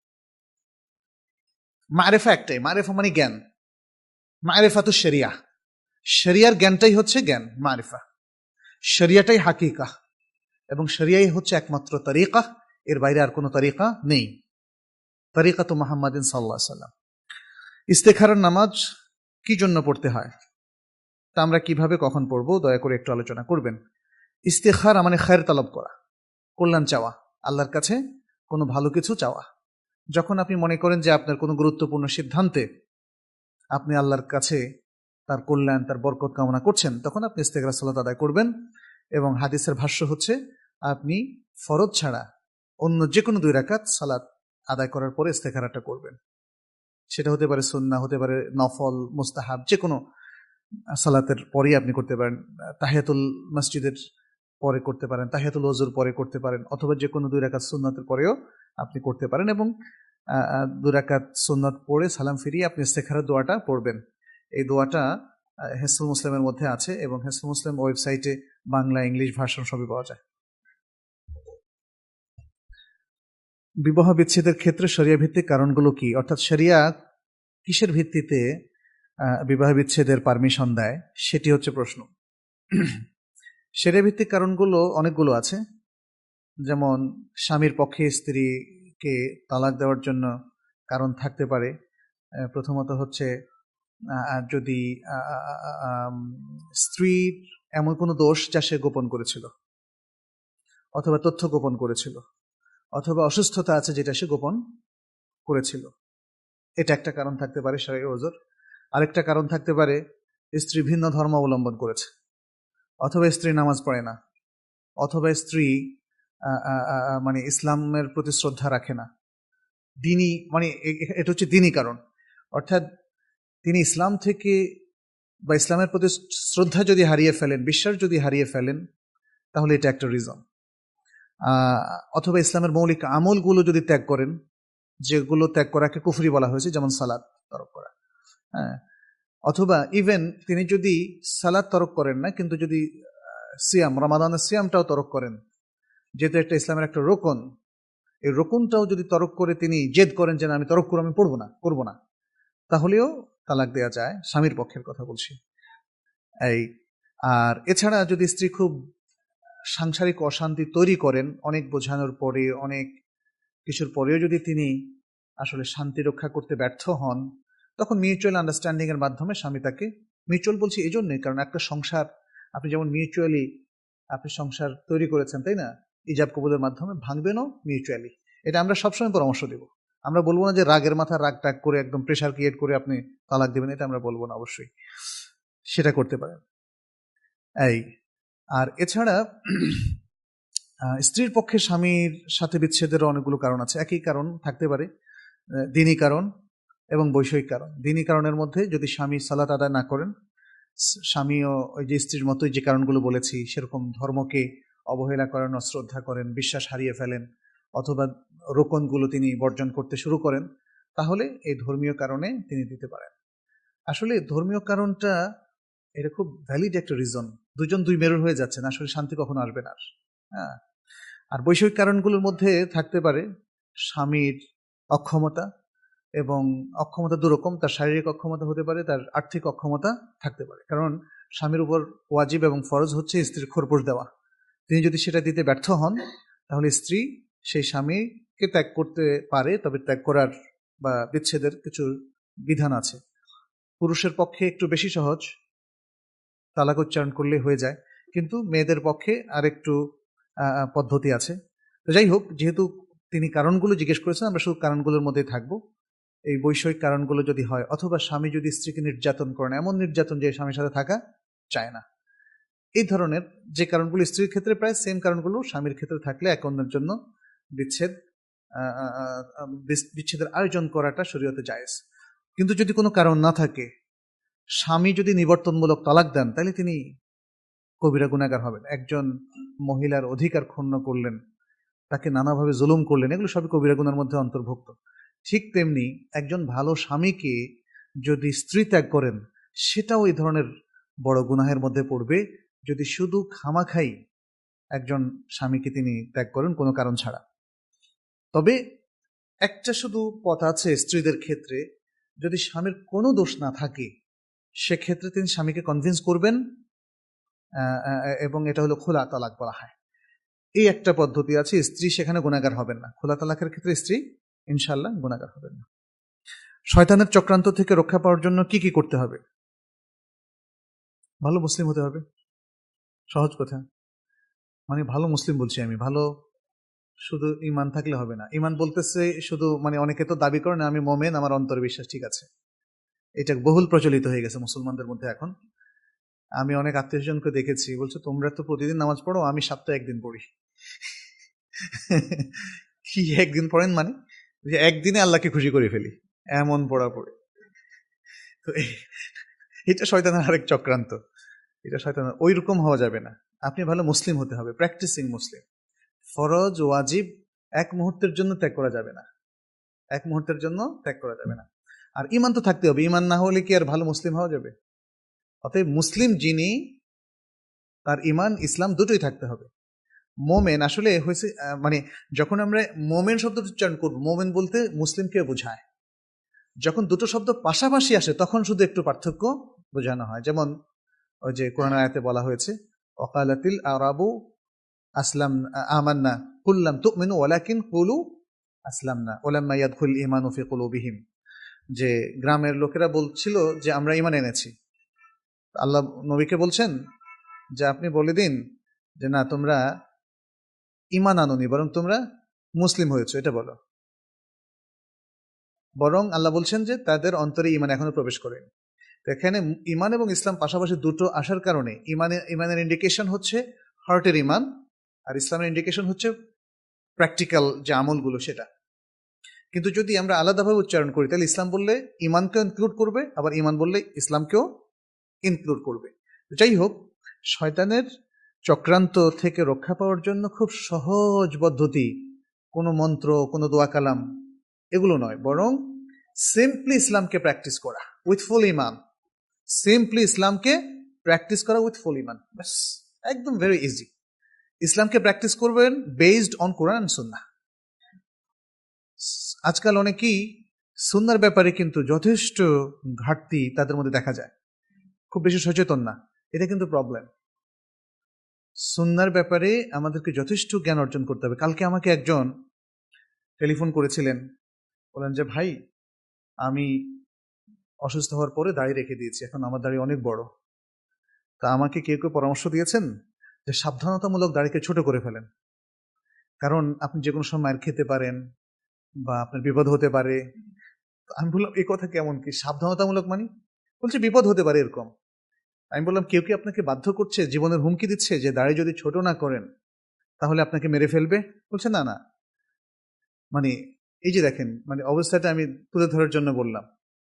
মারেফা একটাই, মারেফা মানে জ্ঞান। মারেফা তো শরিয়া, শরিয়ার জ্ঞানটাই হচ্ছে জ্ঞান, মারেফা। শরিয়াটাই হাকিকা এবং শরিয়াই হচ্ছে একমাত্র তরিকা, এর বাইরে আর কোনো তরিকা নেই। তরিকা তো মুহাম্মাদিন সাল্লাল্লাহু আলাইহি ওয়াসাল্লাম। ইস্তেখারার নামাজ কি জন্য পড়তে হয়, তা আমরা কিভাবে কখন পড়বো, দয়া করে একটু আলোচনা করবেন। ইস্তেখারা মানে খায়ের তলব করা, কল্যাণ চাওয়া, আল্লাহর কাছে কোনো ভালো কিছু চাওয়া। যখন আপনি মনে করেন যে আপনার কোনো গুরুত্বপূর্ণ সিদ্ধান্তে আপনি আল্লাহর কাছে তার কল্যাণ, তার বরকত কামনা করছেন, তখন আপনি ইস্তেখারা সালাত আদায় করবেন। এবং হাদিসের ভাষ্য হচ্ছে আপনি ফরজ ছাড়া অন্য যে কোনো দুই রাকাত সালাত আদায় করার পরে ইস্তেখারাটা করবেন। সেটা হতে পারে সুন্নাহ, হতে পারে নফল, মুস্তাহাব, যে কোনো সালাতের পরেই আপনি করতে পারেন। তাহিয়াতুল মসজিদের পরে করতে পারেন, তাহিয়াতুল ওযুর পরে করতে পারেন, অথবা যে কোনো দুই রাকাত সুন্নাতের পরেও আপনি করতে পারেন। এবং দুই রাকাত সুন্নাত পড়ে সালাম ফিরিয়ে আপনি ইস্তেখারার দোয়াটা পড়বেন। এই দোয়াটা হিসনুল মুসলিমের মধ্যে আছে এবং হিসনুল মুসলিম ওয়েবসাইটে বাংলা, ইংলিশ ভার্সন সবই পাওয়া যায়। বিবাহ বিচ্ছেদের ক্ষেত্রে শরিয়া ভিত্তিক কারণগুলো কি, অর্থাৎ শরিয়া কিসের ভিত্তিতে বিবাহ বিচ্ছেদের পারমিশন দেয়, সেটি হচ্ছে প্রশ্ন। শরিয়া ভিত্তিক কারণগুলো অনেকগুলো আছে। যেমন স্বামীর পক্ষে স্ত্রীকে তালাক দেওয়ার জন্য কারণ থাকতে পারে। প্রথমত হচ্ছে যদি স্ত্রীর এমন কোনো দোষ যা সে গোপন করেছিল, অথবা তথ্য গোপন করেছিল, অথবা অসুস্থতা আছে যেটা সে গোপন করেছিল, এটা একটা কারণ থাকতে পারে শরঈ ওযর। আরেকটা কারণ থাকতে পারে স্ত্রী ভিন্ন ধর্ম অবলম্বন করেছে, অথবা স্ত্রী নামাজ পড়ে না, অথবা স্ত্রী মানে ইসলামের প্রতি শ্রদ্ধা রাখে না। দিনই মানে এটা হচ্ছে দিনই কারণ, অর্থাৎ তিনি ইসলাম থেকে বা ইসলামের প্রতি শ্রদ্ধা যদি হারিয়ে ফেলেন, বিশ্বাস যদি হারিয়ে ফেলেন, তাহলে এটা একটা রিজন। অথবা ইসলামের মৌলিক আমলগুলো যদি ত্যাগ করেন, যেগুলো ত্যাগ করাকে কুফরি বলা হয়েছে, যেমন সালাত তরক করা। হ্যাঁ, অথবা ইভেন তিনি যদি সালাত তরক করেন না, কিন্তু যদি সিয়াম, রমাদানের সিয়ামটাও তরক করেন, যেহেতু একটা ইসলামের একটা রোকন, এই রোকনটাও যদি তরক করে তিনি জেদ করেন যে না আমি তরক করে আমি পড়বো না, করবো না, তাহলেও তালাক দেওয়া যায়, স্বামীর পক্ষের কথা বলছি। এই আর এছাড়া যদি স্ত্রী খুব সাংসারিক অশান্তি তৈরি করেন, অনেক বোঝানোর পরে, অনেক কিছুর পরেও যদি তিনি আসলে শান্তি রক্ষা করতে ব্যর্থ হন, তখন মিউচুয়াল আন্ডারস্ট্যান্ডিং এর মাধ্যমে স্বামী তাকে, মিউচুয়াল বলছি এই জন্যই কারণ একটা সংসার আপনি যেমন মিউচুয়ালি আপনি সংসার তৈরি করেছেন, তাই না, ইজাব কবুলের মাধ্যমে, ভাঙবেনও মিউচুয়ালি। এটা আমরা সবসময় পরামর্শ দেব। আমরা বলবো না যে রাগের মাথা রাগ টাগ করে একদম প্রেশার ক্রিয়েট করে আপনি তালাক দেবেন, এটা আমরা বলবো না, অবশ্যই সেটা করতে পারেন। এই আর এছাড়া স্ত্রীর পক্ষে স্বামীর সাথে বিচ্ছেদের অনেকগুলো কারণ আছে। একই কারণ থাকতে পারে, দ্বীনি কারণ এবং বৈষয়িক কারণ। দ্বীনি কারণের মধ্যে যদি স্বামী সালাত আদায় না করেন, স্বামীও ওই যে স্ত্রীর মতোই যে কারণগুলো বলেছি সেরকম ধর্মকে অবহেলা করেন, অশ্রদ্ধা করেন, বিশ্বাস হারিয়ে ফেলেন, অথবা রোকনগুলো তিনি বর্জন করতে শুরু করেন, তাহলে এই ধর্মীয় কারণে তিনি দিতে পারেন। আসলে ধর্মীয় কারণটা এটা খুব ভ্যালিড একটা রিজন। দুজন দুই মেরুর হয়ে যাচ্ছেন, আসলে শান্তি কখনো আসবে না। হ্যাঁ, আর বৈষয়িক কারণগুলোর মধ্যে থাকতে পারে স্বামীর অক্ষমতা, এবং অক্ষমতা দুরকম, তার শারীরিক অক্ষমতা হতে পারে, তার আর্থিক অক্ষমতা থাকতে পারে। কারণ স্বামীর উপর ওয়াজিব এবং ফরজ হচ্ছে স্ত্রীর খোরপোশ দেওয়া। তিনি যদি সেটা দিতে ব্যর্থ হন, তাহলে স্ত্রী সেই স্বামীকে ত্যাগ করতে পারে, তবে ত্যাগ করার বা বিচ্ছেদের কিছু বিধান আছে। পুরুষের পক্ষে একটু বেশি সহজ, তালাক উচ্চারণ করলে হয়ে যায়, কিন্তু মেয়েদের পক্ষে আর একটু পদ্ধতি আছে। তো যাই হোক, যেহেতু তিনি কারণগুলো জিজ্ঞেস করেছেন, আমরা শুধু কারণগুলোর মধ্যেই থাকবো। এই বৈষয়িক কারণগুলো যদি হয়, অথবা স্বামী যদি স্ত্রীকে নির্যাতন করেন, এমন নির্যাতন যে স্বামীর সাথে থাকা চায় না, এই ধরনের যে কারণগুলো স্ত্রীর ক্ষেত্রে প্রায় সেম কারণগুলো স্বামীর ক্ষেত্রে থাকলে এক অন্যের জন্য বিচ্ছেদ বিচ্ছেদের আয়োজন করাটা শরীয়তে জায়েজ। কিন্তু যদি কোনো কারণ না থাকে, স্বামী যদি নিবর্তনমূলক তালাক দেন, তাহলে তিনি কবিরা গুনাহগার হবেন। একজন মহিলার অধিকার ক্ষুণ্ণ করলেন, তাকে নানাভাবে জুলুম করলেন, এগুলো সবই কবিরা গুনার মধ্যে অন্তর্ভুক্ত। ঠিক তেমনি একজন ভালো স্বামীকে যদি স্ত্রী ত্যাগ করেন, সেটাও এই ধরনের বড় গুনাহের মধ্যে পড়বে, যদি শুধু খামাখাই একজন স্বামীকে তিনি ত্যাগ করেন কোনো কারণ ছাড়া। তবে একটা শুধু পথ আছে স্ত্রীদের ক্ষেত্রে, যদি স্বামীর কোনো দোষ না থাকে, সেক্ষেত্রে তিনি স্বামীকে কনভিন্স করবেন, এবং এটা হলো খোলা তালাক বলা হয়। এই একটা পদ্ধতি আছে, স্ত্রী সেখানে গুনাহগার হবেন না। খোলা তালাকের ক্ষেত্রে স্ত্রী ইনশাআল্লাহ গুনাহগার হবেন না। শয়তানের চক্রান্ত থেকে রক্ষা পাওয়ার জন্য কি কি করতে হবে? ভালো মুসলিম হতে হবে, সহজ কথা। মানে ভালো মুসলিম বলছি আমি, ভালো শুধু ইমান থাকলে হবে না। ইমান বলতেছে শুধু, মানে অনেকে তো দাবি করেন আমি মোমেন, আমার অন্তরে বিশ্বাস, ঠিক আছে, এটা বহুল প্রচলিত হয়ে গেছে মুসলমানদের মধ্যে এখন। আমি অনেক আত্মীয় স্বজনকে দেখেছি, বলছে তোমরা তো প্রতিদিন নামাজ পড়ো, আমি সপ্তাহে একদিন পড়ি। কি একদিন পড়েন মানে? যে একদিনে আল্লাহকে খুশি করে ফেলি, এমন পড়া পড়ে। তো এটা শয়তানের আরেক চক্রান্ত, এটা শয়তানের, ওই রকম হওয়া যাবে না। আপনি ভালো মুসলিম হতে হবে, প্র্যাকটিসিং মুসলিম। ফরজ ওয়াজিব এক মুহূর্তের জন্য ত্যাগ করা যাবে না, এক মুহূর্তের জন্য ত্যাগ করা যাবে না। আর ইমান তো থাকতে হবে, ইমান না হলে কি আর ভালো মুসলিম হওয়া যাবে? অতএব মুসলিম যিনি, তার ইমান ইসলাম দুটোই থাকতে হবে। মোমেন আসলে হয়েছে, মানে যখন আমরা মোমেন শব্দটা উচ্চারণ করব, মোমেন বলতে মুসলিমকে বোঝায়। যখন দুটো শব্দ পাশাপাশি আসে, তখন শুধু একটু পার্থক্য বোঝানো হয়। যেমন ওই যে কোরআন আয়াতে বলা হয়েছে, ওয়াকালাতিল আরাবু আসলাম আমান্না কুল্লাম তুমিনু ওয়ালাকিন কুলু আসলামনা ওয়ালাম্মা ইয়াদখুল ঈমানু ফি কুলুবিহিম, যে গ্রামের লোকেরা বলছিল যে আমরা ঈমান এনেছি। আল্লাহ নবীকে বলছেন যে আপনি বলে দিন যে না, তোমরা ঈমান আনোনি, বরং তোমরা মুসলিম হয়েছো, এটা বলো। বরং আল্লাহ বলছেন যে তাদের অন্তরে ঈমান এখনো প্রবেশ করেনি। এখানে ঈমান এবং ইসলাম পাশাপাশি দুটো আসার কারণে ঈমানের ঈমানের ইন্ডিকেশন হচ্ছে হার্টের ঈমান, আর ইসলামের ইন্ডিকেশন হচ্ছে প্র্যাকটিক্যাল যে আমলগুলো সেটা। কিন্তু যদি আমরা আলাদাভাবে উচ্চারণ করি, তাহলে ইসলাম বললে ঈমানকেও ইনক্লুড করবে, আবার ঈমান বললে ইসলামকেও ইনক্লুড করবে। যাই হোক, শয়তানের চক্রান্ত থেকে রক্ষা পাওয়ার জন্য খুব সহজ পদ্ধতি, কোনো মন্ত্র, কোনো দোয়া কালাম, এগুলো নয়, বরং সিম্পলি ইসলামকে প্র্যাকটিস করা উইথ ফুল ইমান। সিম্পলি ইসলামকে প্র্যাকটিস করা উইথ ফুল ইমান, ব্যাস, একদম ভেরি ইজি। ইসলামকে প্র্যাকটিস করবেন based on Quran and Sunnah. আজকাল অনেকেই সুন্নার ব্যাপারে কিন্তু যথেষ্ট ঘাটতি তাদের মধ্যে দেখা যায়, খুব বেশি সচেতন না। এটা কিন্তু প্রবলেম। সুন্নার ব্যাপারে আমাদেরকে যথেষ্ট জ্ঞান অর্জন করতে হবে। কালকে আমাকে একজন টেলিফোন করেছিলেন, বলেন যে ভাই আমি অসুস্থ হওয়ার পরে দাড়ি রেখে দিয়েছি, এখন আমার দাড়ি অনেক বড়। তা আমাকে কেউ কেউ পরামর্শ দিয়েছেন যে সাবধানতামূলক দাড়িকে ছোট করে ফেলেন, কারণ আপনি যে কোনো সময় মার খেতে পারেন বা আপনার বিপদ হতে পারে। আমি বললাম এই কথা কেমন, কি সাবধানতামূলক মানে? বলছে বিপদ হতে পারে এরকম। আমি বললাম কেউ কি আপনাকে বাধ্য করছে, জীবনের হুমকি দিচ্ছে যে দাড়ি যদি ছোট না করেন তাহলে আপনাকে মেরে ফেলবে? বলছে না না, মানে এই যে দেখেন, মানে অবস্থাটা আমি তুলে ধরার জন্য বললাম।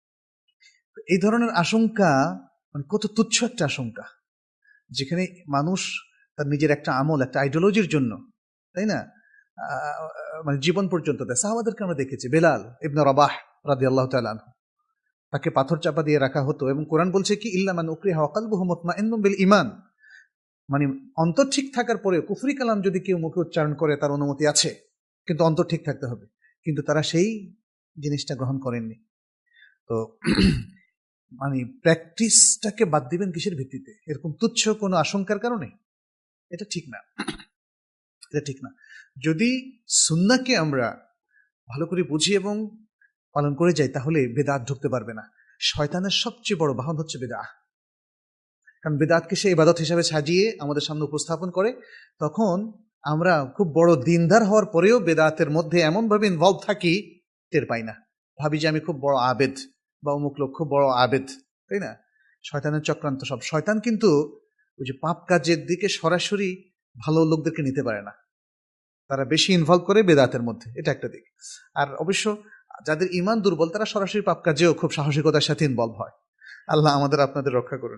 এই ধরনের আশঙ্কা মানে কত তুচ্ছ একটা আশঙ্কা, যেখানে মানুষ তার নিজের একটা আমল, একটা আইডিওলজির জন্য, তাই না, মানে জীবন পর্যন্ত দেয়। সাহাবাদেরকে আমরা দেখেছি, বেলাল ইবনে রাবাহ রাদিয়াল্লাহু তাআলা আনহু, তাকে পাথর চাপা দিয়ে রাখা হতো, এবং কোরআন বলছে কি ইল্লা মান উকরিহা ওয়া কলবুহু মুতমাইন্নুন বিল ঈমান, মানে অন্তর ঠিক থাকার পরে কুফরি কালাম যদি কেউ মুখে উচ্চারণ করে তার অনুমতি আছে, কিন্তু অন্তর ঠিক থাকতে হবে। কিন্তু তারা সেই জিনিসটা গ্রহণ করেননি। তো মানে প্র্যাকটিসটাকে বাদ দিবেন কিসের ভিত্তিতে? এরকম তুচ্ছ কোনো আশঙ্কার কারণে? এটা ঠিক না, এটা ঠিক না। যদি সুন্নাহকে আমরা ভালো করে বুঝি এবং পালন করে যাই তাহলে বেদাত ঢুকতে পারবে না। শয়তানের সবচেয়ে বড় বাহন হচ্ছে বেদাত, কারণ বেদাতকে সে ইবাদত হিসাবে সাজিয়ে আমাদের সামনে উপস্থাপন করে। তখন আমরা খুব বড় দিনদার হওয়ার পরেও বেদাতের মধ্যে এমনভাবে ইনভলভ থাকি, টের পাই না। ভাবি যে আমি খুব বড় আবেদ বা অমুক লোক খুব বড় আবেদ, তাই না? শয়তানের চক্রান্ত সব। শয়তান কিন্তু ওই যে পাপ কাজের দিকে সরাসরি ভালো লোকদেরকে নিতে পারে না, তারা বেশি ইনভলভ করে বেদাতের মধ্যে, এটা একটা দিক। আর অবশ্য যাদের ঈমান দুর্বল তারা সরাসরি পাপ কাজেও খুব সাহসিকতার সাথে ইনভলভ হয়। আল্লাহ আমাদের আপনাদের রক্ষা করুন।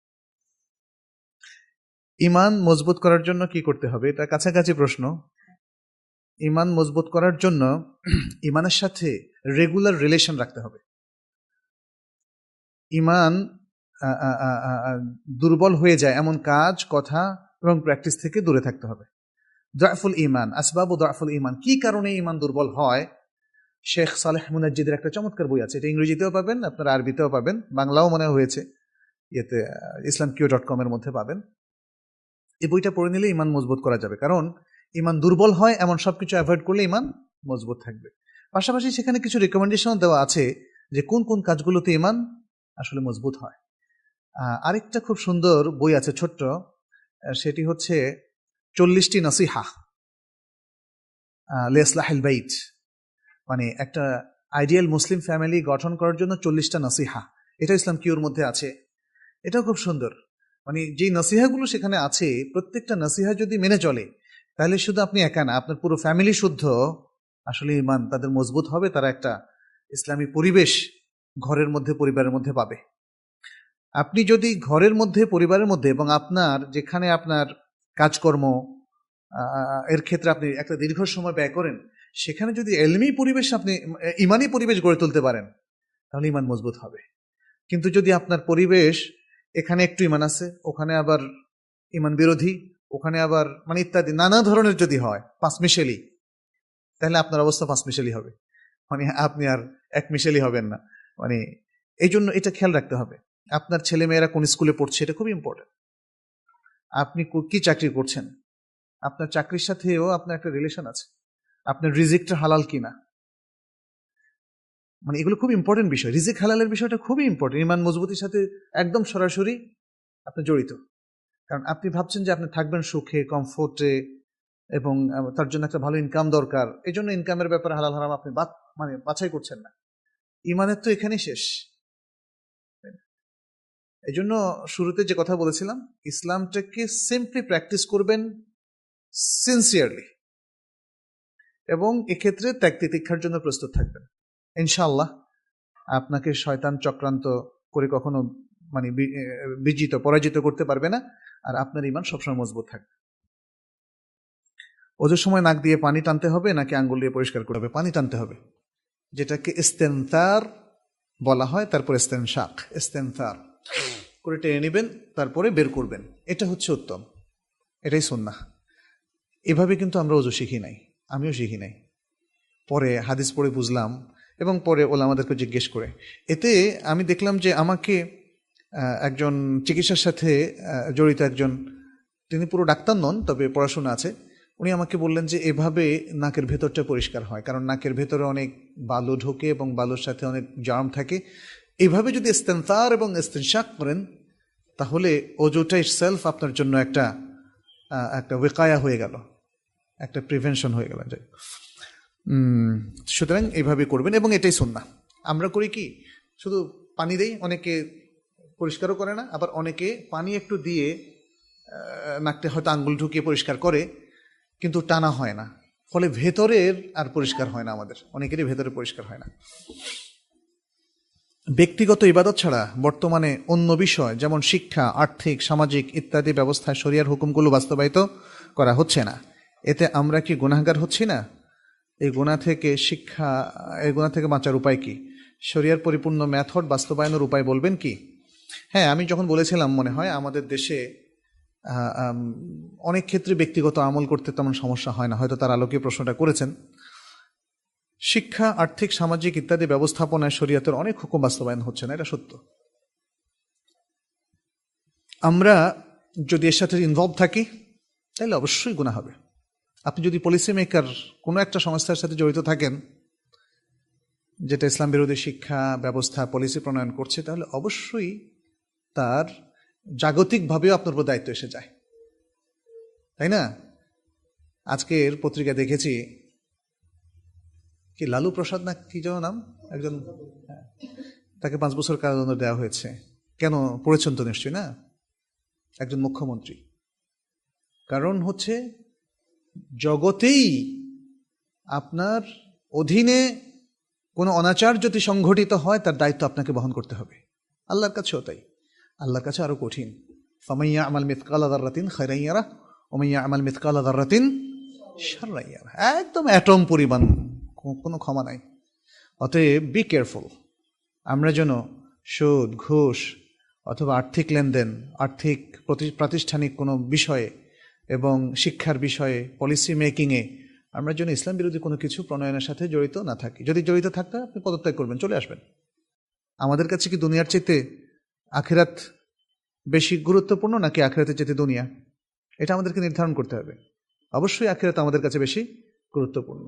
ঈমান মজবুত করার জন্য কি করতে হবে? এটা কাছাকাছি প্রশ্ন। ঈমান মজবুত করার জন্য ঈমানের সাথে রেগুলার রিলেশন রাখতে হবে। ঈমান দুর্বল হয়ে যায় এমন কাজ, কথা এবং প্র্যাকটিস থেকে দূরে থাকতে হবে। দাফুল ঈমান, আসবাবু দাফুল ঈমান, কি কারণে ঈমান দুর্বল হয়? শেখ সালেহ মুনাজ্জিদের একটা চমৎকার বই আছে, এটা ইংরেজিতেও পাবেন, আপনারা আরবিতেও পাবেন, বাংলাও মনে হয়েছে ইয়েতে ইসলাম কিউ ডট কম এর মধ্যে পাবেন। এই বইটা পড়ে নিলে ঈমান মজবুত করা যাবে, কারণ ঈমান দুর্বল হয় এমন সবকিছু অ্যাভয়েড করলে ঈমান মজবুত থাকবে। পাশাপাশি সেখানে কিছু রিকমেন্ডেশন দেওয়া আছে যে কোন কোন কাজগুলোতে ঈমান আসলে মজবুত হয়। আরেকটা খুব সুন্দর বই আছে ছোট্ট, সেটি হচ্ছে চল্লিশটি নসিহা লিইসলাহিল বাইত, মানে একটা আইডিয়াল মুসলিম ফ্যামিলি গঠন করার জন্য চল্লিশটা নসিহা। এটা ইসলাম কিউর মধ্যে আছে, এটাও খুব সুন্দর। মানে যেই নসিহাগুলো সেখানে আছে, প্রত্যেকটা নসিহা যদি মেনে চলে তাহলে শুধু আপনি একা না, আপনার পুরো ফ্যামিলি শুদ্ধ আসলে ঈমান তাদের মজবুত হবে, তারা একটা ইসলামী পরিবেশ ঘরের মধ্যে, পরিবারের মধ্যে পাবে। আপনি যদি ঘরের মধ্যে, পরিবারের মধ্যে এবং আপনার যেখানে আপনার কাজকর্ম এর ক্ষেত্রে আপনি একটা দীর্ঘ সময় ব্যয় করেন, সেখানে যদি এলমি পরিবেশ, আপনি ঈমানী পরিবেশ গড়ে তুলতে পারেন তাহলে ঈমান মজবুত হবে। কিন্তু যদি আপনার পরিবেশ এখানে একটু ঈমান আছে, ওখানে আবার ঈমান বিরোধী, ওখানে আবার মানে ইত্যাদি নানা ধরনের যদি হয়, পাঁচ মিশেলি, তাহলে আপনার অবস্থা পাঁচ মিশেলি হবে, মানে আপনি আর এক মিশেলি হবেন না। মানে এই জন্য এটা খেয়াল রাখতে হবে। আপনার ছেলে মেয়েরা কোন স্কুলে পড়ছে এটা খুব ইম্পর্টেন্ট। আপনি কি চাকরি করছেন, আপনার চাকরির সাথেও আপনার একটা রিলেশন আছে, আপনার রিজিকটা হালাল কিনা, মানে এগুলো খুব ইম্পর্টেন্ট বিষয়। রিজিক হালালের বিষয়টা খুবই ইম্পর্টেন্ট, ঈমান মজবুতির সাথে একদম সরাসরি আপনি জড়িত। কারণ আপনি ভাবছেন যে আপনি থাকবেন সুখে, কমফোর্টে, এবং তার জন্য একটা ভালো ইনকাম দরকার, এই জন্য ইনকামের ব্যাপারে হালাল হারাম আপনি মানে বাছাই করছেন না। ঈমানের তো এখানেই শেষ। এই জন্য শুরুতে যে কথা বলেছিলাম, ইসলামটাকে সিম্পলি প্র্যাকটিস করবেন সিনসিয়ারলি, এবং এক্ষেত্রে ত্যাগ তিতিক্ষার জন্য প্রস্তুত থাকবেন। ইনশাআল্লাহ আপনাকে শয়তান চক্রান্ত করে কখনো মানে বিজিত, পরাজিত করতে পারবে না, আর আপনার ঈমান সবসময় মজবুত থাকবে। ওজোর সময় নাক দিয়ে পানি টানতে হবে নাকি আঙ্গুল দিয়ে পরিষ্কার করতে হবে? পানি টানতে হবে, যেটাকে ইস্তেনতার বলা হয়। তারপর ইস্তেনশাক, ইস্তেনতার করে টেনে নেবেন, তারপরে বের করবেন, এটা হচ্ছে উত্তম, এটাই সুন্নাহ। এভাবে কিন্তু আমরা ওযু শিখি নাই, আমিও শিখি নাই। পরে হাদিস পড়ে বুঝলাম এবং পরে ওলামাদেরকে জিজ্ঞেস করে। এতে আমি দেখলাম যে আমাকে একজন চিকিৎসার সাথে জড়িত একজন, তিনি পুরো ডাক্তার নন তবে পড়াশোনা আছে, উনি আমাকে বললেন যে এভাবে নাকের ভেতরটা পরিষ্কার হয়, কারণ নাকের ভেতরে অনেক বালু ঢোকে এবং বালুর সাথে অনেক জার্ম থাকে। এইভাবে যদি ইস্তেনসার এবং ইস্তেনশাক করেন তাহলে ওজুটা ইটসেলফ আপনার জন্য একটা একটা ওয়েকায়া হয়ে গেল, একটা প্রিভেনশন হয়ে গেল। সুতরাং এইভাবে করবেন এবং এটাই সুন্নাহ। আমরা করি কি, শুধু পানি দেই, অনেকে পরিষ্কারও করে না, আবার অনেকে পানি একটু দিয়ে নাকটা হয়তো আঙ্গুল ঢুকিয়ে পরিষ্কার করে কিন্তু টানা হয় না, ফলে ভেতরের আর পরিষ্কার হয় না, আমাদের অনেকেরই ভেতরে পরিষ্কার হয় না। ব্যক্তিগত ইবাদত ছাড়া বর্তমানে অন্য বিষয় যেমন শিক্ষা, আর্থিক, সামাজিক ইত্যাদি ব্যবস্থায় শরিয়ার হুকুমগুলো বাস্তবায়িত করা হচ্ছে না। এতে আমরা কি গুনাহগার হচ্ছি না? এই গুনাহ থেকে শিক্ষা, এই গুনাহ থেকে বাঁচার উপায় কি? শরিয়ার পরিপূর্ণ মেথড বাস্তবায়নের উপায় বলবেন কি? হ্যাঁ, আমি যখন বলেছিলাম মনে হয় আমাদের দেশে অনেক ক্ষেত্রে ব্যক্তিগত আমল করতে তেমন সমস্যা হয় না, হয়তো তার আলোকে প্রশ্নটা করেছেন। শিক্ষা, আর্থিক, সামাজিক ইত্যাদি ব্যবস্থাপনায় শরিয়তের অনেক হুকুম বাস্তবায়ন হচ্ছে না, এটা সত্য। আমরা যদি এর সাথে ইনভলভ থাকি তাহলে অবশ্যই গুনাহ হবে। আপনি যদি পলিসি মেকার কোনো একটা সংস্থার সাথে জড়িত থাকেন যেটা ইসলাম বিরোধী শিক্ষা ব্যবস্থা পলিসি প্রণয়ন করছে, তাহলে অবশ্যই তার জাগতিকভাবেও আপনার উপর দায়িত্ব এসে যায়, তাই না? আজকের পত্রিকা দেখেছি কি লালু প্রসাদ না কি যেন নাম, একজন, তাকে পাঁচ বছর কারাদণ্ড দেওয়া হয়েছে। কেন পড়েছেন তো নিশ্চয়ই না? একজন মুখ্যমন্ত্রী। কারণ হচ্ছে জগতেই আপনার অধীনে কোনো অনাচার যদি সংঘটিত হয় তার দায়িত্ব আপনাকে বহন করতে হবে। আল্লাহর কাছেও তাই, আল্লাহর কাছে আরো কঠিন। ফামাইয়া আমাল মিথকালা যাররাতিন খায়রান ইয়ারা ওয়া মাইয়া আমাল মিথকালা যাররাতিন শাররান ইয়ারা, একদম অ্যাটম পরিমাণ, কোনো ক্ষমা নাই। অতএব বি কেয়ারফুল, আমরা যেন সুদ, ঘুষ অথবা আর্থিক লেনদেন, আর্থিক প্রাতিষ্ঠানিক কোনো বিষয়ে এবং শিক্ষার বিষয়ে পলিসি মেকিংয়ে আমরা যেন ইসলাম বিরোধী কোনো কিছু প্রণয়নের সাথে জড়িত না থাকি। যদি জড়িত থাকতে আপনি পদত্যাগ করবেন, চলে আসবেন। আমাদের কাছে কি দুনিয়ার চাইতে আখিরাত বেশি গুরুত্বপূর্ণ নাকি আখিরাতের চাইতে দুনিয়া? এটা আমাদেরকে নির্ধারণ করতে হবে। অবশ্যই আখিরাত আমাদের কাছে বেশি গুরুত্বপূর্ণ।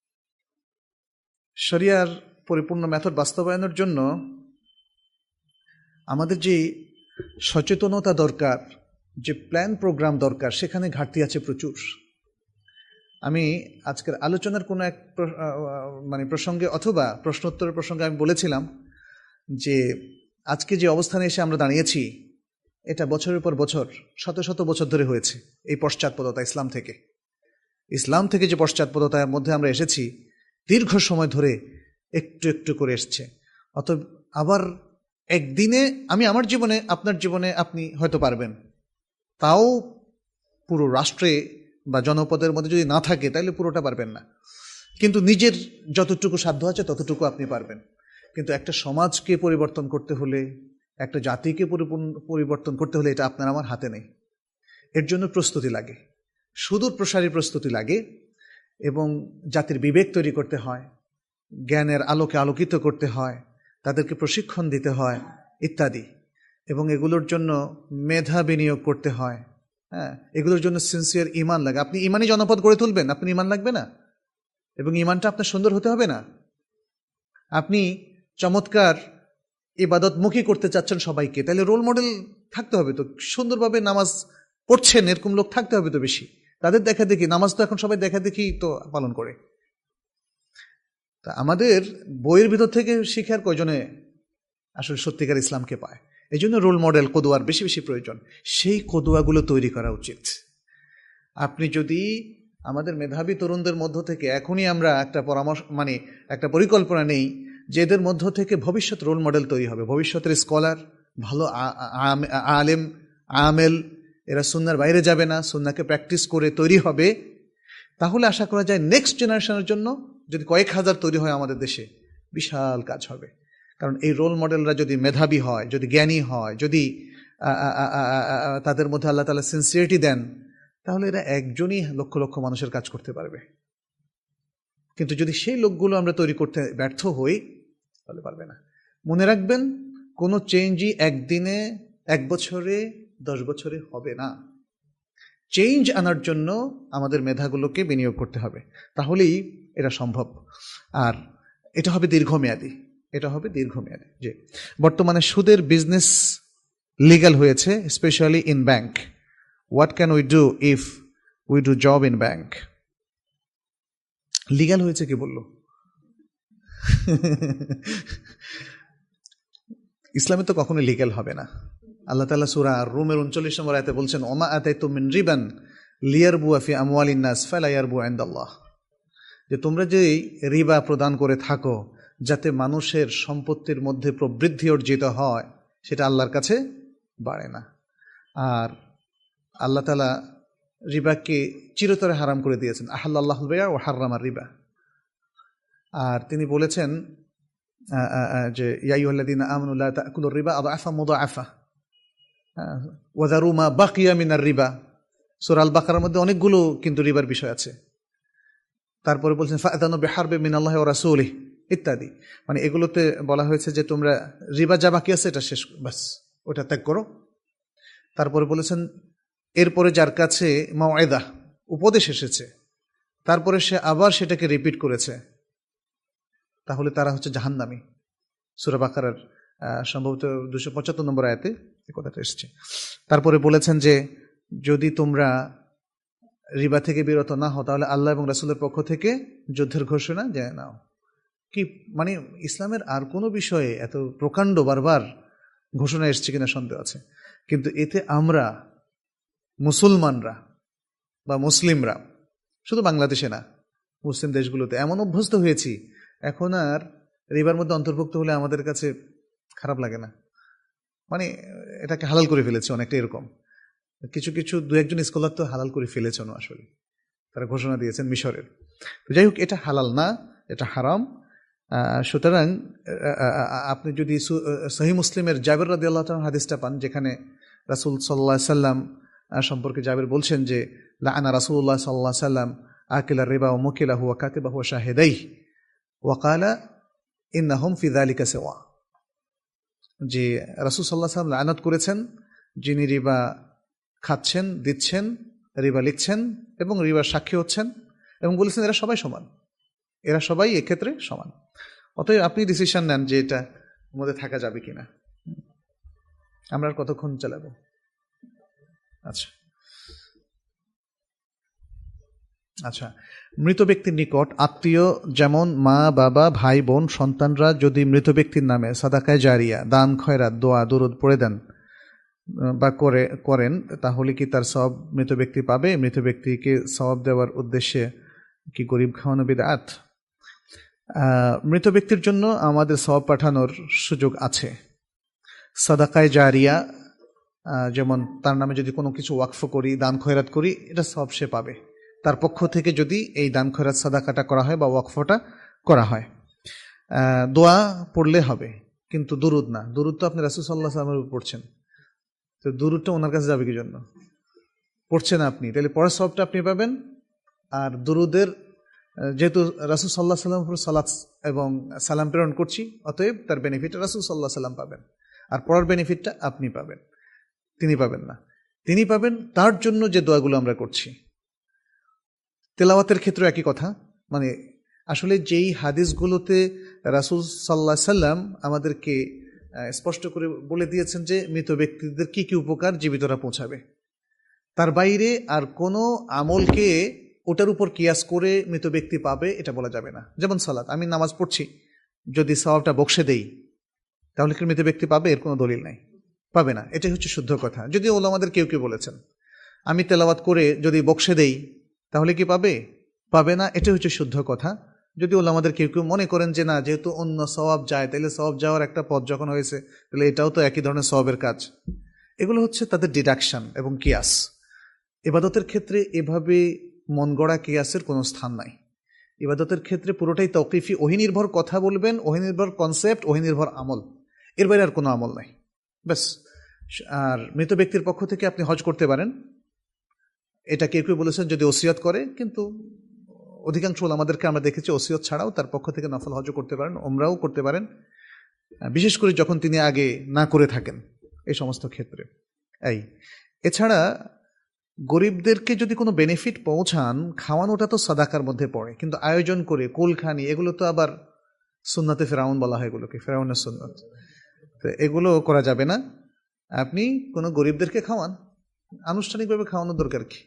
শরিয়ার পরিপূর্ণ মেথড বাস্তবায়নের জন্য আমাদের যে সচেতনতা দরকার, যে প্ল্যান প্রোগ্রাম দরকার, সেখানে ঘাটতি আছে প্রচুর। আমি আজকের আলোচনার কোনো এক মানে প্রসঙ্গে অথবা প্রশ্নোত্তরের প্রসঙ্গে আমি বলেছিলাম যে আজকে যে অবস্থানে এসে আমরা দাঁড়িয়েছি এটা বছরের পর বছর, শত শত বছর ধরে হয়েছে। এই পশ্চাৎপদতা ইসলাম থেকে ইসলাম থেকে যে পশ্চাৎপদতার মধ্যে আমরা এসেছি দীর্ঘ সময় ধরে একটু একটু করে এসছে। অত আবার একদিনে আমি আমার জীবনে, আপনার জীবনে আপনি হয়তো পারবেন, তাও পুরো রাষ্ট্রে বা জনপদের মধ্যে যদি না থাকে তাহলে পুরোটা পারবেন না, কিন্তু নিজের যতটুকু সাধ্য আছে ততটুকু আপনি পারবেন। কিন্তু একটা সমাজকে পরিবর্তন করতে হলে, একটা জাতিকে পরিবর্তন করতে হলে এটা আপনার আমার হাতে নেই। এর জন্য প্রস্তুতি লাগে, সুদূর প্রসারী প্রস্তুতি লাগে, এবং জাতির বিবেক তৈরি করতে হয়, জ্ঞানের আলোকে আলোকিত করতে হয়, তাদেরকে প্রশিক্ষণ দিতে হয় ইত্যাদি। এবং এগুলোর জন্য মেধা বিনিয়োগ করতে হয়। হ্যাঁ, এগুলোর জন্য সিনসিয়ার ইমান লাগে। আপনি ইমানই জনপদ গড়ে তুলবেন, আপনি ইমান লাগবে না? এবং ইমানটা আপনার সুন্দর হতে হবে না? আপনি চমৎকার ইবাদতমুখী করতে চাচ্ছেন সবাইকে, তাহলে রোল মডেল থাকতে হবে তো, সুন্দরভাবে নামাজ পড়ছেন এরকম লোক থাকতে হবে তো বেশি। তাদের দেখা দেখি, নামাজ তো এখন সবাই দেখা দেখি তো পালন করে। তা আমাদের বইয়ের ভিতর থেকে শিখার কয়জনে আসলে সত্যিকার ইসলামকে পায়? এই জন্য রোল মডেল, কদুয়ার বেশি বেশি প্রয়োজন। সেই কদুয়াগুলো তৈরি করা উচিত। আপনি যদি আমাদের মেধাবী তরুণদের মধ্য থেকে এখনই আমরা একটা পরামর্শ মানে একটা পরিকল্পনা নেই যে এদের মধ্য থেকে ভবিষ্যৎ রোল মডেল তৈরি হবে, ভবিষ্যতের স্কলার, ভালো আলেম, আমেল, এরা সুন্নার বাইরে যাবে না, সুন্নাকে প্র্যাকটিস করে তৈরি হবে, তাহলে আশা করা যায় নেক্সট জেনারেশনের জন্য যদি কয়েক হাজার তৈরি হয় আমাদের দেশে, বিশাল কাজ হবে। কারণ এই রোল মডেলরা যদি মেধাবী হয়, যদি জ্ঞানী হয়, যদি তাদের মধ্যে আল্লাহ তাআলা সিনসিয়ারিটি দেন, তাহলে এরা একজনই লক্ষ লক্ষ মানুষের কাজ করতে পারবে। কিন্তু যদি সেই লোকগুলো আমরা তৈরি করতে ব্যর্থ হই তাহলে পারবে না। মনে রাখবেন, কোনো চেঞ্জই একদিনে, এক বছরে, দশ বছরে হবে না। চেঞ্জ আনার জন্য আমাদের মেধাগুলোকে বিনিয়োগ করতে হবে, তাহলেই এটা সম্ভব। আর এটা হবে দীর্ঘমেয়াদী, এটা হবে দীর্ঘমেয়াদী। যে বর্তমানে সুদের বিজনেস লিগ্যাল হয়েছে, specially in bank. What can we do if we do job in bank? Legal হয়েছে কে বলল? ইসলামে তো কখনো লিগ্যাল হবে না। আল্লাহ তাআলা সূরা রুমের উনচল্লিশ নম্বর আয়াতে বলছেন, ওমা আতাইতুম মিন রিবান লিয়ারবু ফি আমওয়ালিন নাস ফালা ইয়ারবু ইনদাল্লাহ, যে তোমরা যে রিবা প্রদান করে থাকো যাতে মানুষের সম্পত্তির মধ্যে প্রবৃদ্ধি অর্জিত হয়, সেটা আল্লাহর কাছে বাড়ে না। আর আল্লাহ তাআলা রিবাকে চিরতরে হারাম করে দিয়েছেন, আহাল্লাহুল বাই'a ওয়া হাররামার রিবা। আর তিনি বলেছেন যে ইয়া আইয়ুহাল্লাযীনা আমানু লা তা'কুলুর রিবা আদআফা মুদাআফা ওয়া যারু মা বাকিয়া মিনার রিবা। সূরা আল বাকারার মধ্যে অনেকগুলো কিন্তু রিবার বিষয় আছে। তারপরে বলছেন ফাআযানু বিহারবি মিনাল্লাহি ওয়া রাসূলিহি ইত্যাদি। মানে এগুলোতে বলা হয়েছে যে তোমরা রিবা যা বাকি আছে এটা শেষ, বাস ওটা ত্যাগ করো। তারপরে বলেছেন এরপরে যার কাছে মাউইদা, উপদেশ এসেছে, তারপরে সে আবার সেটাকে রিপিট করেছে, তাহলে তারা হচ্ছে জাহান্নামী। সূরা বাকারার সম্ভবত দুশো পঁচাত্তর নম্বর আয়াতে এই কথাটা এসেছে। তারপরে বলেছেন যে যদি তোমরা রিবা থেকে বিরত না হও তাহলে আল্লাহ এবং রাসূলের পক্ষ থেকে যুদ্ধের ঘোষণা দিয়ে নাও। কি মানে ইসলামের আর কোনো বিষয়ে এত প্রকাণ্ড বারবার ঘোষণা এসছে কিনা সন্দেহ আছে। কিন্তু এতে আমরা মুসলমানরা বা মুসলিমরা, শুধু বাংলাদেশে না, মুসলিম দেশগুলোতে এমন অভ্যস্ত হয়েছি, এখন আর রিবার মধ্যে অন্তর্ভুক্ত হলে আমাদের কাছে খারাপ লাগে না। মানে এটাকে হালাল করে ফেলেছে অনেকটা। এরকম কিছু কিছু দু একজন স্কলার তো হালাল করে ফেলেছেন আসলে, তারা ঘোষণা দিয়েছেন মিশরের। তো যাই হোক, এটা হালাল না, এটা হারাম। সুতরাং আপনি যদি সহিহ মুসলিমের জাবের রাদিয়াল্লাহু তাআলা হাদিসটা পান, যেখানে রাসূল সাল্লাল্লাহু আলাইহি সাল্লাম সম্পর্কে জাবের বলছেন যে লাআনা রাসূলুল্লাহ সাল্লাল্লাহু আলাইহি সাল্লাম আকিলার রিবা ওয়া মুকিলাহু ওয়া কাতিবাহু ওয়া শাহিদাইহি ওয়া ক্বালা ইন্নাহুম ফি যালিকা সাওয়া। যে রাসূল সাল্লাল্লাহু আলাইহি সাল্লাম লানত করেছেন যিনি রিবা খাচ্ছেন, দিচ্ছেন, রিবা লিখছেন এবং রিবার সাক্ষী হচ্ছেন, এবং বলেছেন এরা সবাই সমান, এরা সবাই এক্ষেত্রে সমান। অতএব আপনি ডিসিশন নেন যে এটা মধ্যে থাকা যাবে কিনা। আমরা আর কতক্ষণ চালাবো? আচ্ছা আচ্ছা মৃত ব্যক্তির নিকট আত্মীয় যেমন মা, বাবা, ভাই, বোন, সন্তানরা যদি মৃত ব্যক্তির নামে সাদাকায়ে জারিয়া, দান, খয়রাত, দোয়া, দুরূদ পড়ে দেন বা করে করেন, তাহলে কি তার সওয়াব মৃত ব্যক্তি পাবে? মৃত ব্যক্তিকে সওয়াব দেওয়ার উদ্দেশ্যে কি গরিব খাওয়ানো বিদআত? মৃত ব্যক্তির জন্য আমাদের সওয়াব পাঠানোর সুযোগ আছে। সাদাকায়ে জারিয়া, যেমন তার নামে যদি কোনো কিছু ওয়াকফ করি, দান খয়রাত করি, এটা সওয়াব সে পাবে তার পক্ষ থেকে যদি এই দান খয়রাত সাদাকাটা করা হয় বা ওয়াকফটা করা হয়। দোয়া পড়লে হবে, কিন্তু দুরুদ না। দুরুদ তো আপনি রাসূল সাল্লাল্লাহু আলাইহি ওয়াসাল্লামের উপর পড়ছেন, তো দুরুদটা ওনার কাছে যাবে কি জন্য? পড়ছেন আপনি, তাহলে পড়ার সওয়াবটা আপনি পাবেন। আর দুরুদের যেহেতু রাসূল সাল্লাল্লাহু আলাইহি ওয়াসাল্লামের উপর সালাত এবং সালাম প্রেরণ করছি, অতএব তার বেনিফিট রাসূল সাল্লাল্লাহু আলাইহি ওয়াসাল্লাম পাবেন, আর পড়ার বেনিফিটটা আপনি পাবেন, তিনি পাবেন না। তিনি পাবেন তার জন্য যে দোয়াগুলো আমরা করছি। তেলাওয়াতের ক্ষেত্রে একই কথা। মানে আসলে যেই হাদিসগুলোতে রাসূল সাল্লাল্লাহু আলাইহি ওয়াসাল্লাম আমাদেরকে স্পষ্ট করে বলে দিয়েছেন যে মৃত ব্যক্তিদের কি কি উপকার জীবিতরা পৌঁছাবে, তার বাইরে আর কোনো আমলকে ওটার উপর কিয়াস করে মৃত ব্যক্তি পাবে এটা বলা যাবে না। যেমন সালাত, আমি নামাজ পড়ছি, যদি সওয়াবটা বকশে দেই তাহলে কি মৃত ব্যক্তি পাবে? এর কোনো দলিল নাই, পাবে না। এটাই হচ্ছে শুদ্ধ কথা। যদি ওলামাদের কেউ কেউ বলেছেন আমি তেলাওয়াত করে যদি বকশে দেই তাহলে কি পাবে? পাবে না। এটা হচ্ছে শুদ্ধ কথা। যদি ওলামাদের কেউ কেউ মনে করেন যে না, যেহেতু অন্য সওয়াব যায়, তাহলে সওয়াব যাওয়ার একটা পথ যখন হয়েছে তাহলে এটাও তো একই ধরনের সওয়াবের কাজ, এগুলো হচ্ছে তাদের ডিডাকশন এবং কিয়াস। ইবাদতের ক্ষেত্রে এভাবে মন গড়া কিয়াসের কোনো স্থান নাই। ইবাদতের ক্ষেত্রে পুরোটাই তাওকিফি, ওহী নির্ভর কথা বলবেন, ওহী নির্ভর কনসেপ্ট, ওহী নির্ভর আমল, এর বাইরে আর কোনো আমল নাই, ব্যাস। আর মৃত ব্যক্তির পক্ষ থেকে আপনি হজ করতে পারেন, এটা কেউ কেউ বলেছেন যদি ওসিয়ত করে, কিন্তু অধিকাংশ ওলামাদেরকে আমরা দেখেছি ওসিয়ত ছাড়াও তার পক্ষ থেকে নফল হজও করতে পারেন, ওমরাও করতে পারেন, বিশেষ করে যখন তিনি আগে না করে থাকেন এই সমস্ত ক্ষেত্রে। এই এছাড়া গরিবদেরকে যদি কোনো বেনিফিট পৌঁছান, খাওয়ানোটা তো সাদাকার মধ্যে পড়ে, কিন্তু আয়োজন করে কুলখানি এগুলো তো আবার সুন্নাতে ফেরাউন বলা হয়, এগুলোকে ফেরাউনের সুন্নাত, তো এগুলো করা যাবে না। আপনি কোনো গরিবদেরকে খাওয়ান, আনুষ্ঠানিকভাবে খাওয়ানোর দরকার কি?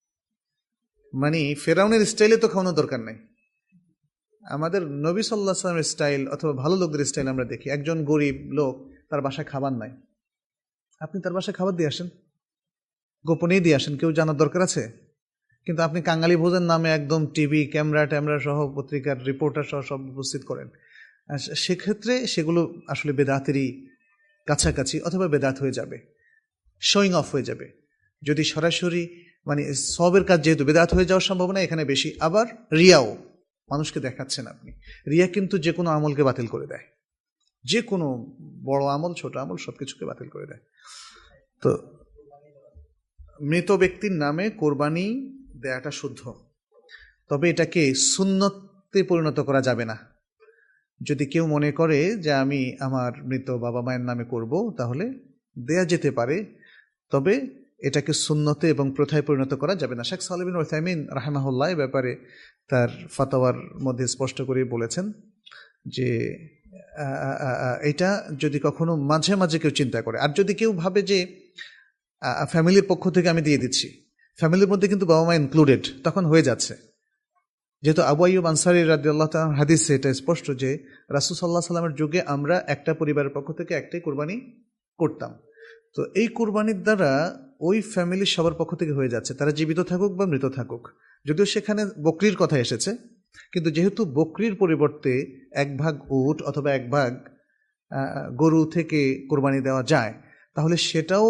মানে ফেরাউনের স্টাইলে তো খাওয়ানোর দরকার নাই। আমাদের নবী সাল্লাল্লাহু আলাইহি ওয়াসাল্লামের স্টাইল অথবা ভালো লোকদের স্টাইল আমরা দেখি, একজন গরিব লোক, তার বাসায় খাবার নাই, আপনি তার বাসায় খাবার দিয়ে আসেন, গোপনেই দিয়ে আসেন, কেউ জানার দরকার আছে? কিন্তু আপনি কাঙালি ভোজের নামে একদম টিভি ক্যামেরা ট্যামেরা সহ পত্রিকার রিপোর্টার সহ সব উপস্থিত করেন, সেক্ষেত্রে সেগুলো আসলে বেদাতেরই কাছাকাছি অথবা বেদাত হয়ে যাবে, শোয়িং অফ হয়ে যাবে। যদি সরাসরি মানে সবের কাজ যেহেতু বেদাত হয়ে যাওয়ার সম্ভাবনা এখানে বেশি। আবার রিয়াও, মানুষকে দেখাচ্ছেন আপনি, রিয়া কিন্তু যে কোনো আমলকে বাতিল করে দেয়, যে কোনো বড় আমল ছোট আমল সবকিছুকে বাতিল করে দেয়। তো মৃত ব্যক্তির নামে কোরবানি দেয়াটা শুদ্ধ, তবে এটাকে সুন্নতে পরিণত করা যাবে না। যদি কেউ মনে করে যে আমি আমার মৃত বাবা মায়ের নামে করব, তাহলে দেয়া যেতে পারে, তবে এটাকে সুন্নতে এবং প্রথায় পরিণত করা যাবে না। শেখ সালেহ বিন উসাইমিন রাহিমাহুল্লাহ এ ব্যাপারে তার ফাতাওয়ার মধ্যে স্পষ্ট করে বলেছেন যে এটা যদি কখনো মাঝে মাঝে কেউ চিন্তা করে, আর যদি কেউ ভাবে যে ফ্যামিলির পক্ষ থেকে আমি দিয়ে দিচ্ছি, ফ্যামিলির মধ্যে কিন্তু বাবা মা ইনক্লুডেড, তখন হয়ে যাচ্ছে। যেহেতু আবু আইয়ুব আনসারী রাদিয়াল্লাহু তাআলা হাদিসে এটা স্পষ্ট যে রাসূল সাল্লাল্লাহু আলাইহি ওয়াসাল্লামের যুগে আমরা একটা পরিবারের পক্ষ থেকে একটাই কুরবানি করতাম। তো এই কুরবানির দ্বারা ওই ফ্যামিলির সবার পক্ষ থেকে হয়ে যাচ্ছে, তারা জীবিত থাকুক বা মৃত থাকুক। যদিও সেখানে বকরির কথা এসেছে, কিন্তু যেহেতু বকরির পরিবর্তে এক ভাগ উট অথবা এক ভাগ গরু থেকে কোরবানি দেওয়া যায়, তাহলে সেটাও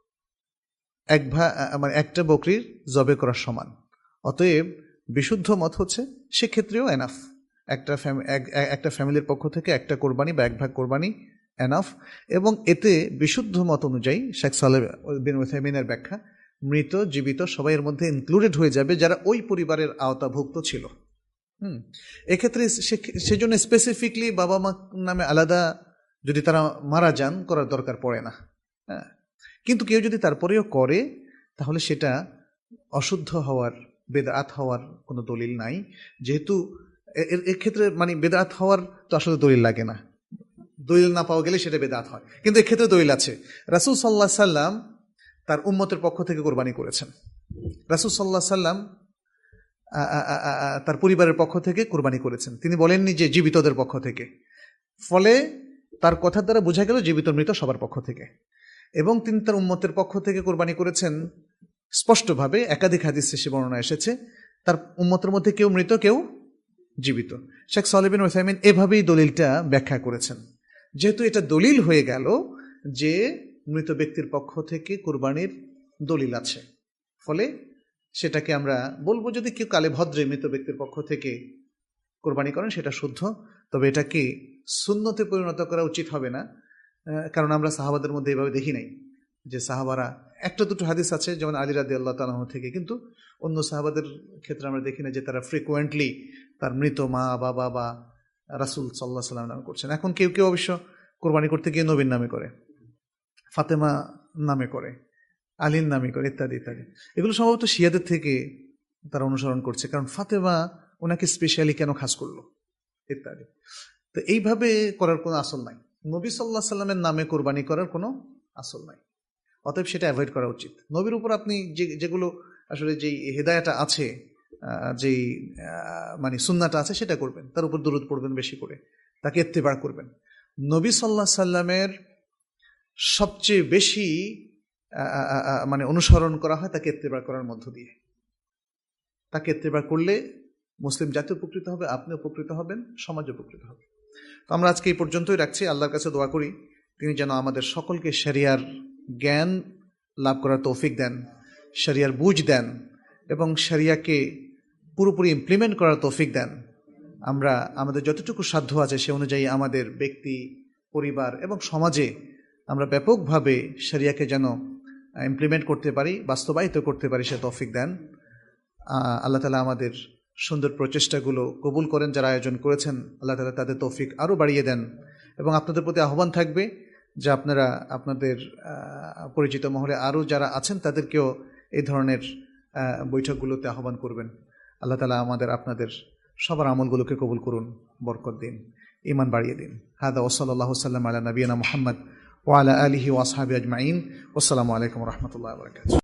এক ভাগ মানে একটা বকরির জবে করার সমান। অতএব বিশুদ্ধ মত হচ্ছে সেক্ষেত্রেও এনাফ, একটা একটা ফ্যামিলির পক্ষ থেকে একটা কোরবানি বা এক ভাগ কোরবানি এনাফ। এবং এতে বিশুদ্ধ মত অনুযায়ী শেখ সালেহ বিন উসাইমিনের ব্যাখ্যা, মৃত জীবিত সবাই এর মধ্যে ইনক্লুডেড হয়ে যাবে যারা ওই পরিবারের আওতাভুক্ত ছিল। হুম এক্ষেত্রে সেজন্য স্পেসিফিকলি বাবা মা নামে আলাদা যদি তারা মারা যান করার দরকার পড়ে না। হ্যাঁ, কিন্তু কেউ যদি তারপরেও করে, তাহলে সেটা অশুদ্ধ হওয়ার, বেদাত হওয়ার কোনো দলিল নাই। যেহেতু এর ক্ষেত্রে মানে বেদাত হওয়ার তো আসলে দলিল লাগে না, দলিল না পাওয়া গেলে সেটা বেদাত হয়, কিন্তু এক্ষেত্রে দলিল আছে। রাসূল সাল্লাল্লাহু আলাইহি সাল্লাম তার উম্মতের পক্ষ থেকে কোরবানি করেছেন, রাসূল সাল্লাল্লাহু আলাইহি সাল্লাম তার পরিবারের পক্ষ থেকে কোরবানি করেছেন, তিনি বলেননি যে জীবিতদের পক্ষ থেকে। ফলে তার কথার দ্বারা বোঝা গেল জীবিত মৃত সবার পক্ষ থেকে। এবং তিনি তার উম্মতের পক্ষ থেকে কোরবানি করেছেন স্পষ্টভাবে, একাধিক হাদিসে সে বর্ণনা এসেছে, তার উম্মতের মধ্যে কেউ মৃত কেউ জীবিত। শেখ সালেহ বিন উসাইমিন এভাবেই দলিলটা ব্যাখ্যা করেছেন। যেহেতু এটা দলিল হয়ে গেল যে মৃত ব্যক্তির পক্ষ থেকে কোরবানির দলিল আছে, ফলে সেটাকে আমরা বলবো যদি কেউ কালে ভদ্রে মৃত ব্যক্তির পক্ষ থেকে কোরবানি করেন সেটা শুদ্ধ, তবে এটাকে সুন্নতে পরিণত করা উচিত হবে না। কারণ আমরা সাহাবাদের মধ্যে এভাবে দেখি নাই যে সাহাবারা, একটা দুটো হাদিস আছে যেমন আলী রাদিয়াল্লাহু তাআলা আনহু থেকে, কিন্তু অন্য সাহাবাদের ক্ষেত্রে আমরা দেখি না যে তারা ফ্রিকুয়েন্টলি তার মৃত মা বাবা বা রাসূল সাল্লাল্লাহু আলাইহি ওয়াসাল্লাম নামে করছেন। এখন কেউ কেউ অবশ্য কোরবানি করতে গিয়ে নবীর নামে করে, ফাতেমা নামে করে, আলীর নামে করে, ইত্যাদি ইত্যাদি। এগুলো সম্ভবত শিয়াদের থেকে তারা অনুসরণ করছে, কারণ ফাতেমা ওনাকে স্পেশালি কেন খাস করলো ইত্যাদি। তো এইভাবে করার কোনো আসল নাই, নবী সাল্লাল্লাহু আলাইহি সাল্লামের নামে কোরবানি করার কোনো আসল নাই। অতএব সেটা অ্যাভয়েড করা উচিত। নবীর উপর আপনি যে যেগুলো আসলে যেই হেদায়াটা আছে, যেই মানে সুন্নাটা আছে সেটা করবেন, তার উপর দুরূদ পড়বেন বেশি করে, তাকে ইত্তেবা করবেন। নবী সাল্লাল্লাহু আলাইহি সাল্লামের সবচেয়ে বেশি মানে অনুসরণ করা হয় তাকে ইত্তেবা করার মধ্য দিয়ে। তাকে ইত্তেবা করলে মুসলিম জাতি উপকৃত হবে, আপনি উপকৃত হবেন, সমাজ উপকৃত হবে। তো আমরা আজকে এই পর্যন্তই রাখছি। আল্লাহর কাছে দোয়া করি তিনি যেন আমাদের সকলকে শরিয়ার জ্ঞান লাভ করার তৌফিক দেন, শরিয়ার বুঝ দেন এবং শরিয়াকে পুরোপুরি ইমপ্লিমেন্ট করার তৌফিক দেন। আমরা আমাদের যতটুকু সাধ্য আছে সে অনুযায়ী আমাদের ব্যক্তি, পরিবার এবং সমাজে আমরা ব্যাপকভাবে শরিয়াকে যেন ইমপ্লিমেন্ট করতে পারি, বাস্তবায়িত করতে পারি, সে তৌফিক দেন। আল্লাহ তাআলা আমাদের সুন্দর প্রচেষ্টাগুলো কবুল করেন। যারা আয়োজন করেছেন আল্লাহ তাআলা তাদের তৌফিক আরও বাড়িয়ে দেন। এবং আপনাদের প্রতি আহ্বান থাকবে যে আপনারা আপনাদের পরিচিত মহলে আরও যারা আছেন তাদেরকেও এই ধরনের বৈঠকগুলোতে আহ্বান করবেন। আল্লাহ তাআলা আমাদের আপনাদের সবার আমলগুলোকে কবুল করুন, বরকত দিন, ঈমান বাড়িয়ে দিন। হাদা ওয়া সাল্লাল্লাহু সাল্লাম আলা নবিয়িনা মুহাম্মদ ওয়া আলা আলিহি ওয়া আসহাবিহি আজমাইন। আসসালামু আলাইকুম ওয়া রাহমাতুল্লাহি ওয়া বারাকাতুহু।